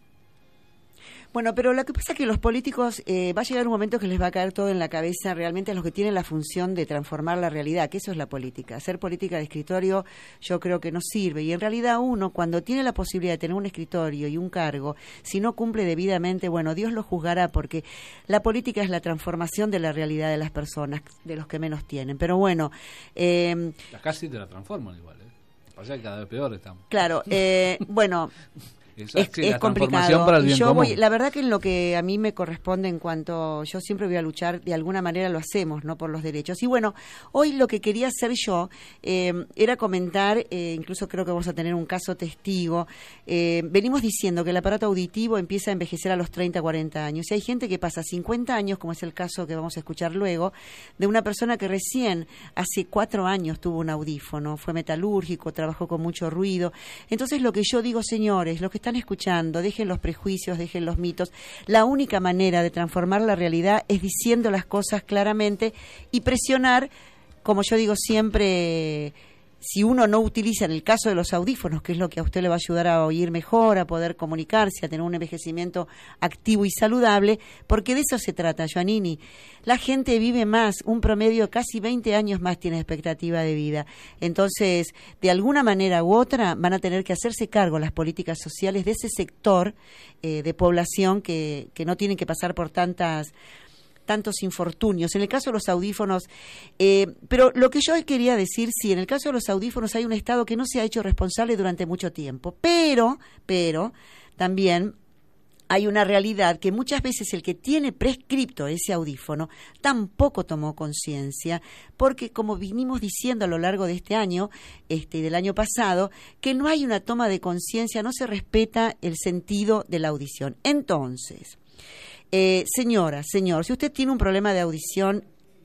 Bueno, pero lo que pasa es que los políticos, eh, va a llegar un momento que les va a caer todo en la cabeza realmente a los que tienen la función de transformar la realidad, que eso es la política. Hacer política de escritorio yo creo que no sirve. Y en realidad uno, cuando tiene la posibilidad de tener un escritorio y un cargo, si no cumple debidamente, bueno, Dios lo juzgará, porque la política es la transformación de la realidad de las personas, de los que menos tienen. Pero bueno... Eh, casi te la transforman igual, ¿eh? Pasa que cada vez peor estamos. Claro, eh, bueno... Es, es, sí, es complicado. Para el bien y yo común. voy, la verdad que en lo que a mí me corresponde en cuanto yo siempre voy a luchar, de alguna manera lo hacemos, no por los derechos. Y bueno, hoy lo que quería hacer yo eh, era comentar, eh, incluso creo que vamos a tener un caso testigo. Eh, venimos diciendo que el aparato auditivo empieza a envejecer a los treinta, cuarenta años. Y hay gente que pasa cincuenta años, como es el caso que vamos a escuchar luego, de una persona que recién hace cuatro años tuvo un audífono, fue metalúrgico, trabajó con mucho ruido. Entonces lo que yo digo, señores, los que están escuchando, dejen los prejuicios, dejen los mitos. La única manera de transformar la realidad es diciendo las cosas claramente y presionar, como yo digo siempre, si uno no utiliza, en el caso de los audífonos, que es lo que a usted le va a ayudar a oír mejor, a poder comunicarse, a tener un envejecimiento activo y saludable, porque de eso se trata, Joannini. La gente vive más, un promedio casi veinte años más tiene expectativa de vida. Entonces, de alguna manera u otra, van a tener que hacerse cargo las políticas sociales de ese sector eh, de población que, que no tienen que pasar por tantas... tantos infortunios, en el caso de los audífonos, eh, pero lo que yo quería decir, sí, en el caso de los audífonos hay un Estado que no se ha hecho responsable durante mucho tiempo, pero, pero, también hay una realidad que muchas veces el que tiene prescripto ese audífono tampoco tomó conciencia, porque como vinimos diciendo a lo largo de este año, este y del año pasado, que no hay una toma de conciencia, no se respeta el sentido de la audición. Entonces, Eh, señora, señor, si usted tiene un problema de audición,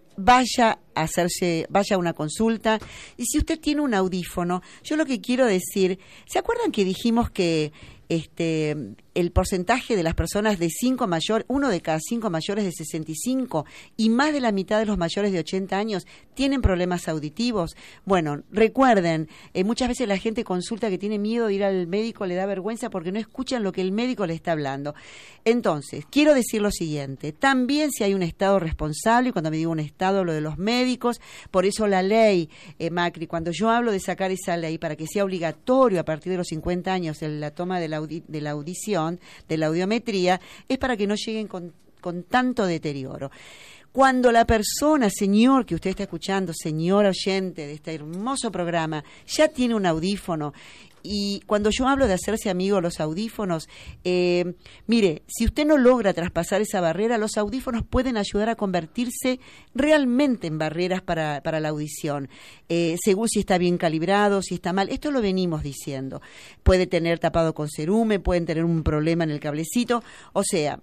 vaya a hacerse, vaya a una consulta. Y si usted tiene un audífono, yo lo que quiero decir, ¿se acuerdan que dijimos que este, el porcentaje de las personas de cinco mayor, uno de cada cinco mayores de sesenta y cinco y más de la mitad de los mayores de ochenta años tienen problemas auditivos. Bueno, recuerden, eh, muchas veces la gente consulta que tiene miedo de ir al médico, le da vergüenza porque no escuchan lo que el médico le está hablando. Entonces, quiero decir lo siguiente, también si hay un Estado responsable, y cuando me digo un Estado hablo de los médicos, por eso la ley, eh, Macri, cuando yo hablo de sacar esa ley para que sea obligatorio a partir de los cincuenta años en la toma de la, audi- de la audición, de la audiometría, es para que no lleguen con, con tanto deterioro. Cuando la persona, señor, que usted está escuchando, señor oyente de este hermoso programa, ya tiene un audífono, y cuando yo hablo de hacerse amigo de los audífonos, eh, mire, si usted no logra traspasar esa barrera, los audífonos pueden ayudar a convertirse realmente en barreras para, para la audición, eh, según si está bien calibrado, si está mal. Esto lo venimos diciendo. Puede tener tapado con cerumen, pueden tener un problema en el cablecito, o sea,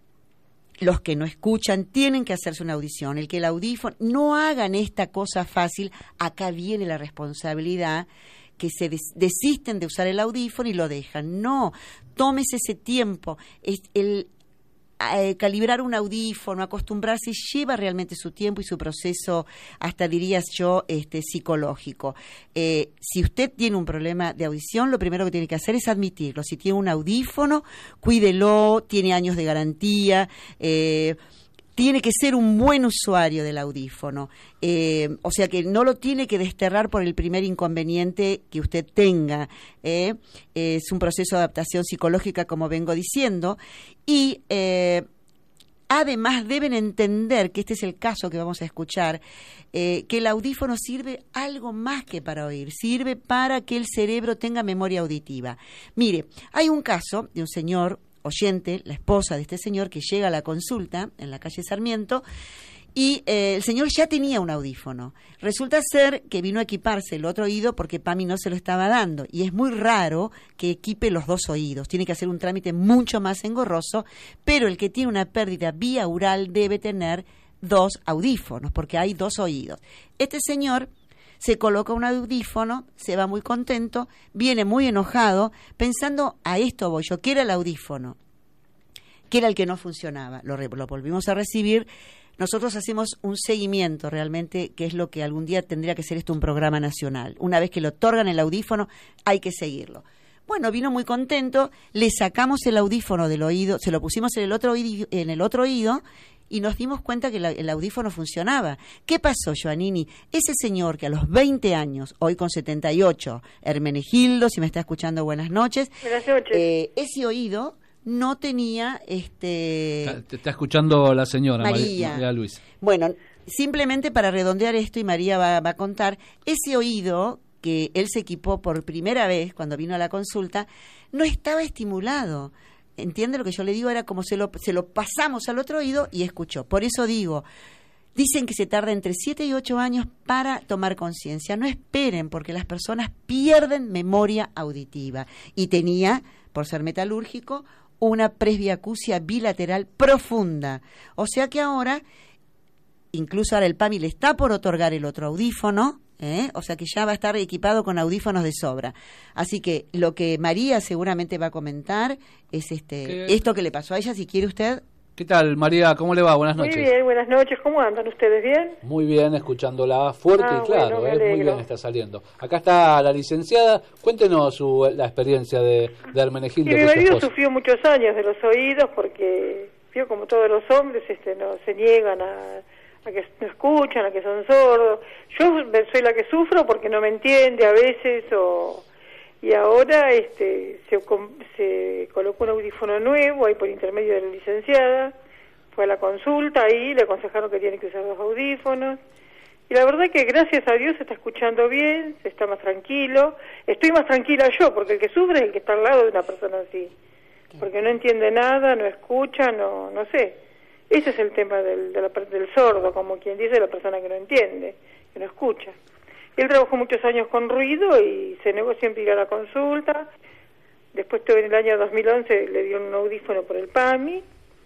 los que no escuchan tienen que hacerse una audición. El que el audífono, no hagan esta cosa fácil, acá viene la responsabilidad, que se des- desisten de usar el audífono y lo dejan. No, tómese ese tiempo. Es el eh, calibrar un audífono, acostumbrarse, lleva realmente su tiempo y su proceso, hasta dirías yo, este, psicológico. Eh, si usted tiene un problema de audición, lo primero que tiene que hacer es admitirlo. Si tiene un audífono, cuídelo, tiene años de garantía, eh, tiene que ser un buen usuario del audífono, eh, o sea que no lo tiene que desterrar por el primer inconveniente que usted tenga. Eh. Es un proceso de adaptación psicológica, como vengo diciendo, y eh, además deben entender, que este es el caso que vamos a escuchar, eh, que el audífono sirve algo más que para oír, sirve para que el cerebro tenga memoria auditiva. Mire, hay un caso de un señor oyente, la esposa de este señor, que llega a la consulta en la calle Sarmiento, y eh, el señor ya tenía un audífono. Resulta ser que vino a equiparse el otro oído porque PAMI no se lo estaba dando, y es muy raro que equipe los dos oídos, tiene que hacer un trámite mucho más engorroso, pero el que tiene una pérdida biaural debe tener dos audífonos, porque hay dos oídos. Este señor se coloca un audífono, se va muy contento, viene muy enojado, pensando, a esto voy yo, que era el audífono, que era el que no funcionaba. Lo, re, lo volvimos a recibir. Nosotros hacemos un seguimiento realmente, que es lo que algún día tendría que ser esto un programa nacional. Una vez que le otorgan el audífono, hay que seguirlo. Bueno, vino muy contento, le sacamos el audífono del oído, se lo pusimos en el otro oído, en el otro oído, y nos dimos cuenta que la, el audífono funcionaba. ¿Qué pasó, Joanini? Ese señor que a los veinte años, hoy con setenta y ocho, Hermenegildo, si me está escuchando, buenas noches. Buenas noches. Eh, ese oído no tenía... este Te está escuchando la señora María, María Luisa. Bueno, simplemente para redondear esto, y María va, va a contar, ese oído que él se equipó por primera vez cuando vino a la consulta, no estaba estimulado. ¿Entiende lo que yo le digo? Era como se lo, se lo pasamos al otro oído y escuchó. Por eso digo, dicen que se tarda entre siete y ocho años para tomar conciencia. No esperen, porque las personas pierden memoria auditiva. Y tenía, por ser metalúrgico, una presbiacusia bilateral profunda. O sea que ahora, incluso ahora el PAMI le está por otorgar el otro audífono, ¿Eh? O sea que ya va a estar equipado con audífonos de sobra. Así que lo que María seguramente va a comentar es este ¿Qué? esto que le pasó a ella, si quiere usted. ¿Qué tal, María? ¿Cómo le va? Buenas noches. Muy bien, buenas noches. ¿Cómo andan ustedes? ¿Bien? Muy bien, escuchándola fuerte ah, y claro, bueno, ¿eh? Muy bien está saliendo. Acá está la licenciada. Cuéntenos su, la experiencia de, de Hermenegildo. Sí, mi marido sufrió muchos años de los oídos porque, vio, como todos los hombres, este, no se niegan a... a que no escuchan, a que son sordos. Yo soy la que sufro porque no me entiende a veces, o y ahora este se, se colocó un audífono nuevo ahí por intermedio de la licenciada, fue a la consulta y le aconsejaron que tiene que usar los audífonos, y la verdad que gracias a Dios se está escuchando bien, se está más tranquilo, estoy más tranquila yo, porque el que sufre es el que está al lado de una persona así, porque no entiende nada, no escucha, no no sé. Ese es el tema del, de la, del sordo, como quien dice, la persona que no entiende, que no escucha. Él trabajó muchos años con ruido y se negó siempre a ir a la consulta. Después, en el año dos mil once, le dieron un audífono por el PAMI.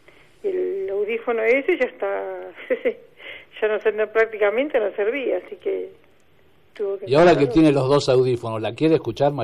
Y el audífono ese ya está, ya no, no prácticamente no servía, así que tuvo que... Y ahora que tiene los dos audífonos, ¿la quiere escuchar, María?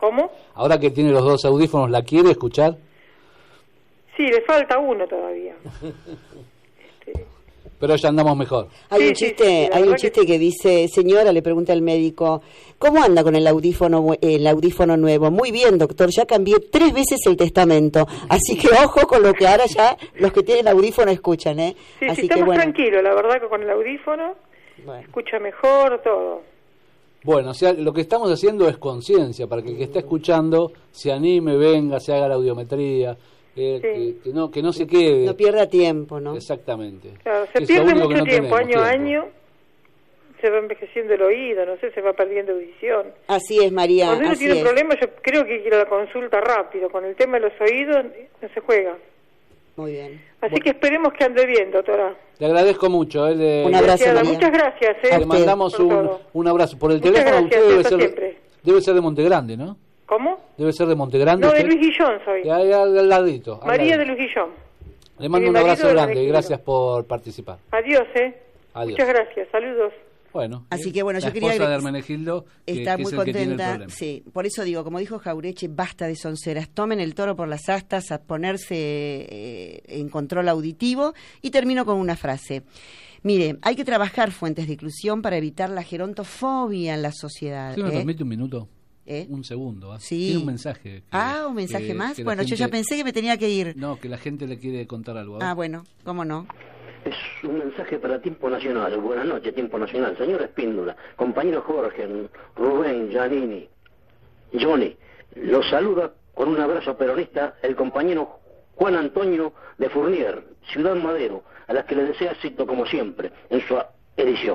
¿Cómo? Ahora que tiene los dos audífonos, ¿la quiere escuchar? Sí, le falta uno todavía. este... Pero ya andamos mejor. Hay sí, un chiste, sí, sí, hay un chiste que... que dice, señora, le pregunta al médico, ¿cómo anda con el audífono el audífono nuevo? Muy bien, doctor, ya cambié tres veces el testamento, así que ojo con lo que ahora ya los que tienen audífono escuchan, ¿eh? Sí, así sí, que estamos bueno. tranquilos, la verdad que con el audífono bueno. escucha mejor todo. Bueno, o sea, lo que estamos haciendo es conciencia, para que el que está escuchando se anime, venga, se haga la audiometría. Eh, sí. que, que no que no se quede, no pierda tiempo, ¿no? Exactamente. Claro, se pierde mucho no tiempo, año a año se va envejeciendo el oído, no sé, se va perdiendo audición. Así es, María. Cuando uno así tiene es. problemas, yo creo que hay que ir a la consulta rápido. Con el tema de los oídos no se juega. Muy bien. Así bueno. que esperemos que ande bien, doctora. Le agradezco mucho. Eh, le, un abrazo, María. Muchas gracias. Eh, le mandamos un, un abrazo. Por el muchas teléfono gracias, usted debe ser, siempre. debe ser de Montegrande, ¿no? ¿Cómo? Debe ser de Montegrande. No, usted. de Luis Guillón soy. Ya, ya, al ladito. Al María ladito. de Luis Guillón. Le mando un abrazo grande y gracias por participar. Adiós, eh. Adiós. Muchas gracias. Saludos. Bueno, así bien. que bueno, la yo quería esposa de Hermenegildo que, está que muy es el que tiene el contenta, problema. sí, por eso digo, como dijo Jaureche, basta de sonceras, tomen el toro por las astas, a ponerse eh, en control auditivo. Y termino con una frase. Mire, hay que trabajar fuentes de inclusión para evitar la gerontofobia en la sociedad. ¿Sí me ¿eh? permite un minuto? ¿Eh? Un segundo. ¿eh? Sí. Tiene un mensaje. Que, ah, un mensaje que, más. que bueno, gente, yo ya pensé que me tenía que ir. No, que la gente le quiere contar algo. Ah, bueno, cómo no. Es un mensaje para Tiempo Nacional. Buenas noches, Tiempo Nacional. Señor Espíndola, compañero Jorge, Rubén, Giannini, Johnny, los saluda con un abrazo peronista el compañero Juan Antonio de Fournier, Ciudad Madero, a las que le desea éxito como siempre en su edición.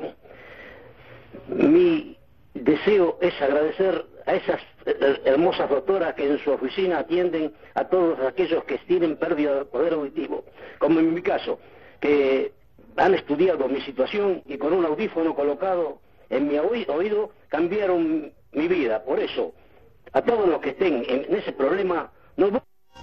Mi deseo es agradecer a esas hermosas doctoras que en su oficina atienden a todos aquellos que tienen pérdida de poder auditivo, como en mi caso, que han estudiado mi situación y con un audífono colocado en mi oído cambiaron mi vida. Por eso, a todos los que estén en ese problema, no...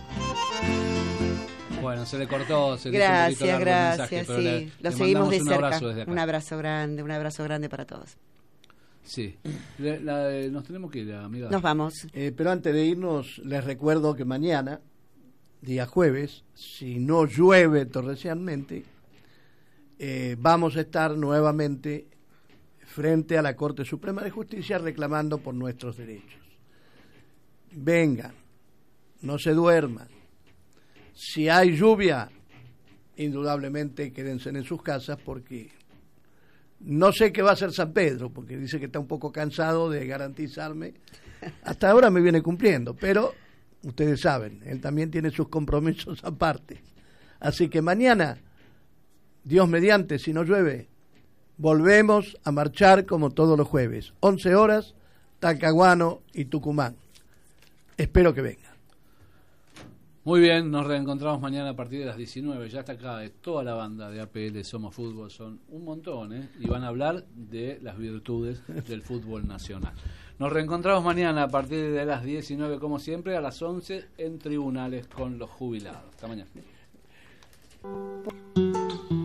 Bueno, se le cortó, se le gracias, hizo un poquito largo gracias, el mensaje, pero sí. le, lo le seguimos de un cerca. Abrazo desde acá. Un abrazo grande, un abrazo grande para todos. Sí, la, la, nos tenemos que ir, amiga. Nos vamos. Eh, pero antes de irnos, les recuerdo que mañana, día jueves, si no llueve torrencialmente, eh, vamos a estar nuevamente frente a la Corte Suprema de Justicia reclamando por nuestros derechos. Vengan, no se duerman. Si hay lluvia, indudablemente quédense en sus casas porque no sé qué va a hacer San Pedro, porque dice que está un poco cansado de garantizarme. Hasta ahora me viene cumpliendo, pero ustedes saben, él también tiene sus compromisos aparte. Así que mañana, Dios mediante, si no llueve, volvemos a marchar como todos los jueves. once horas, Talcahuano y Tucumán. Espero que venga. Muy bien, nos reencontramos mañana a partir de las diecinueve. Ya está acá de toda la banda de A P L Somos Fútbol, son un montón, ¿eh? Y van a hablar de las virtudes del fútbol nacional. Nos reencontramos mañana a partir de las diecinueve, como siempre, a las once en Tribunales con los Jubilados. Hasta mañana.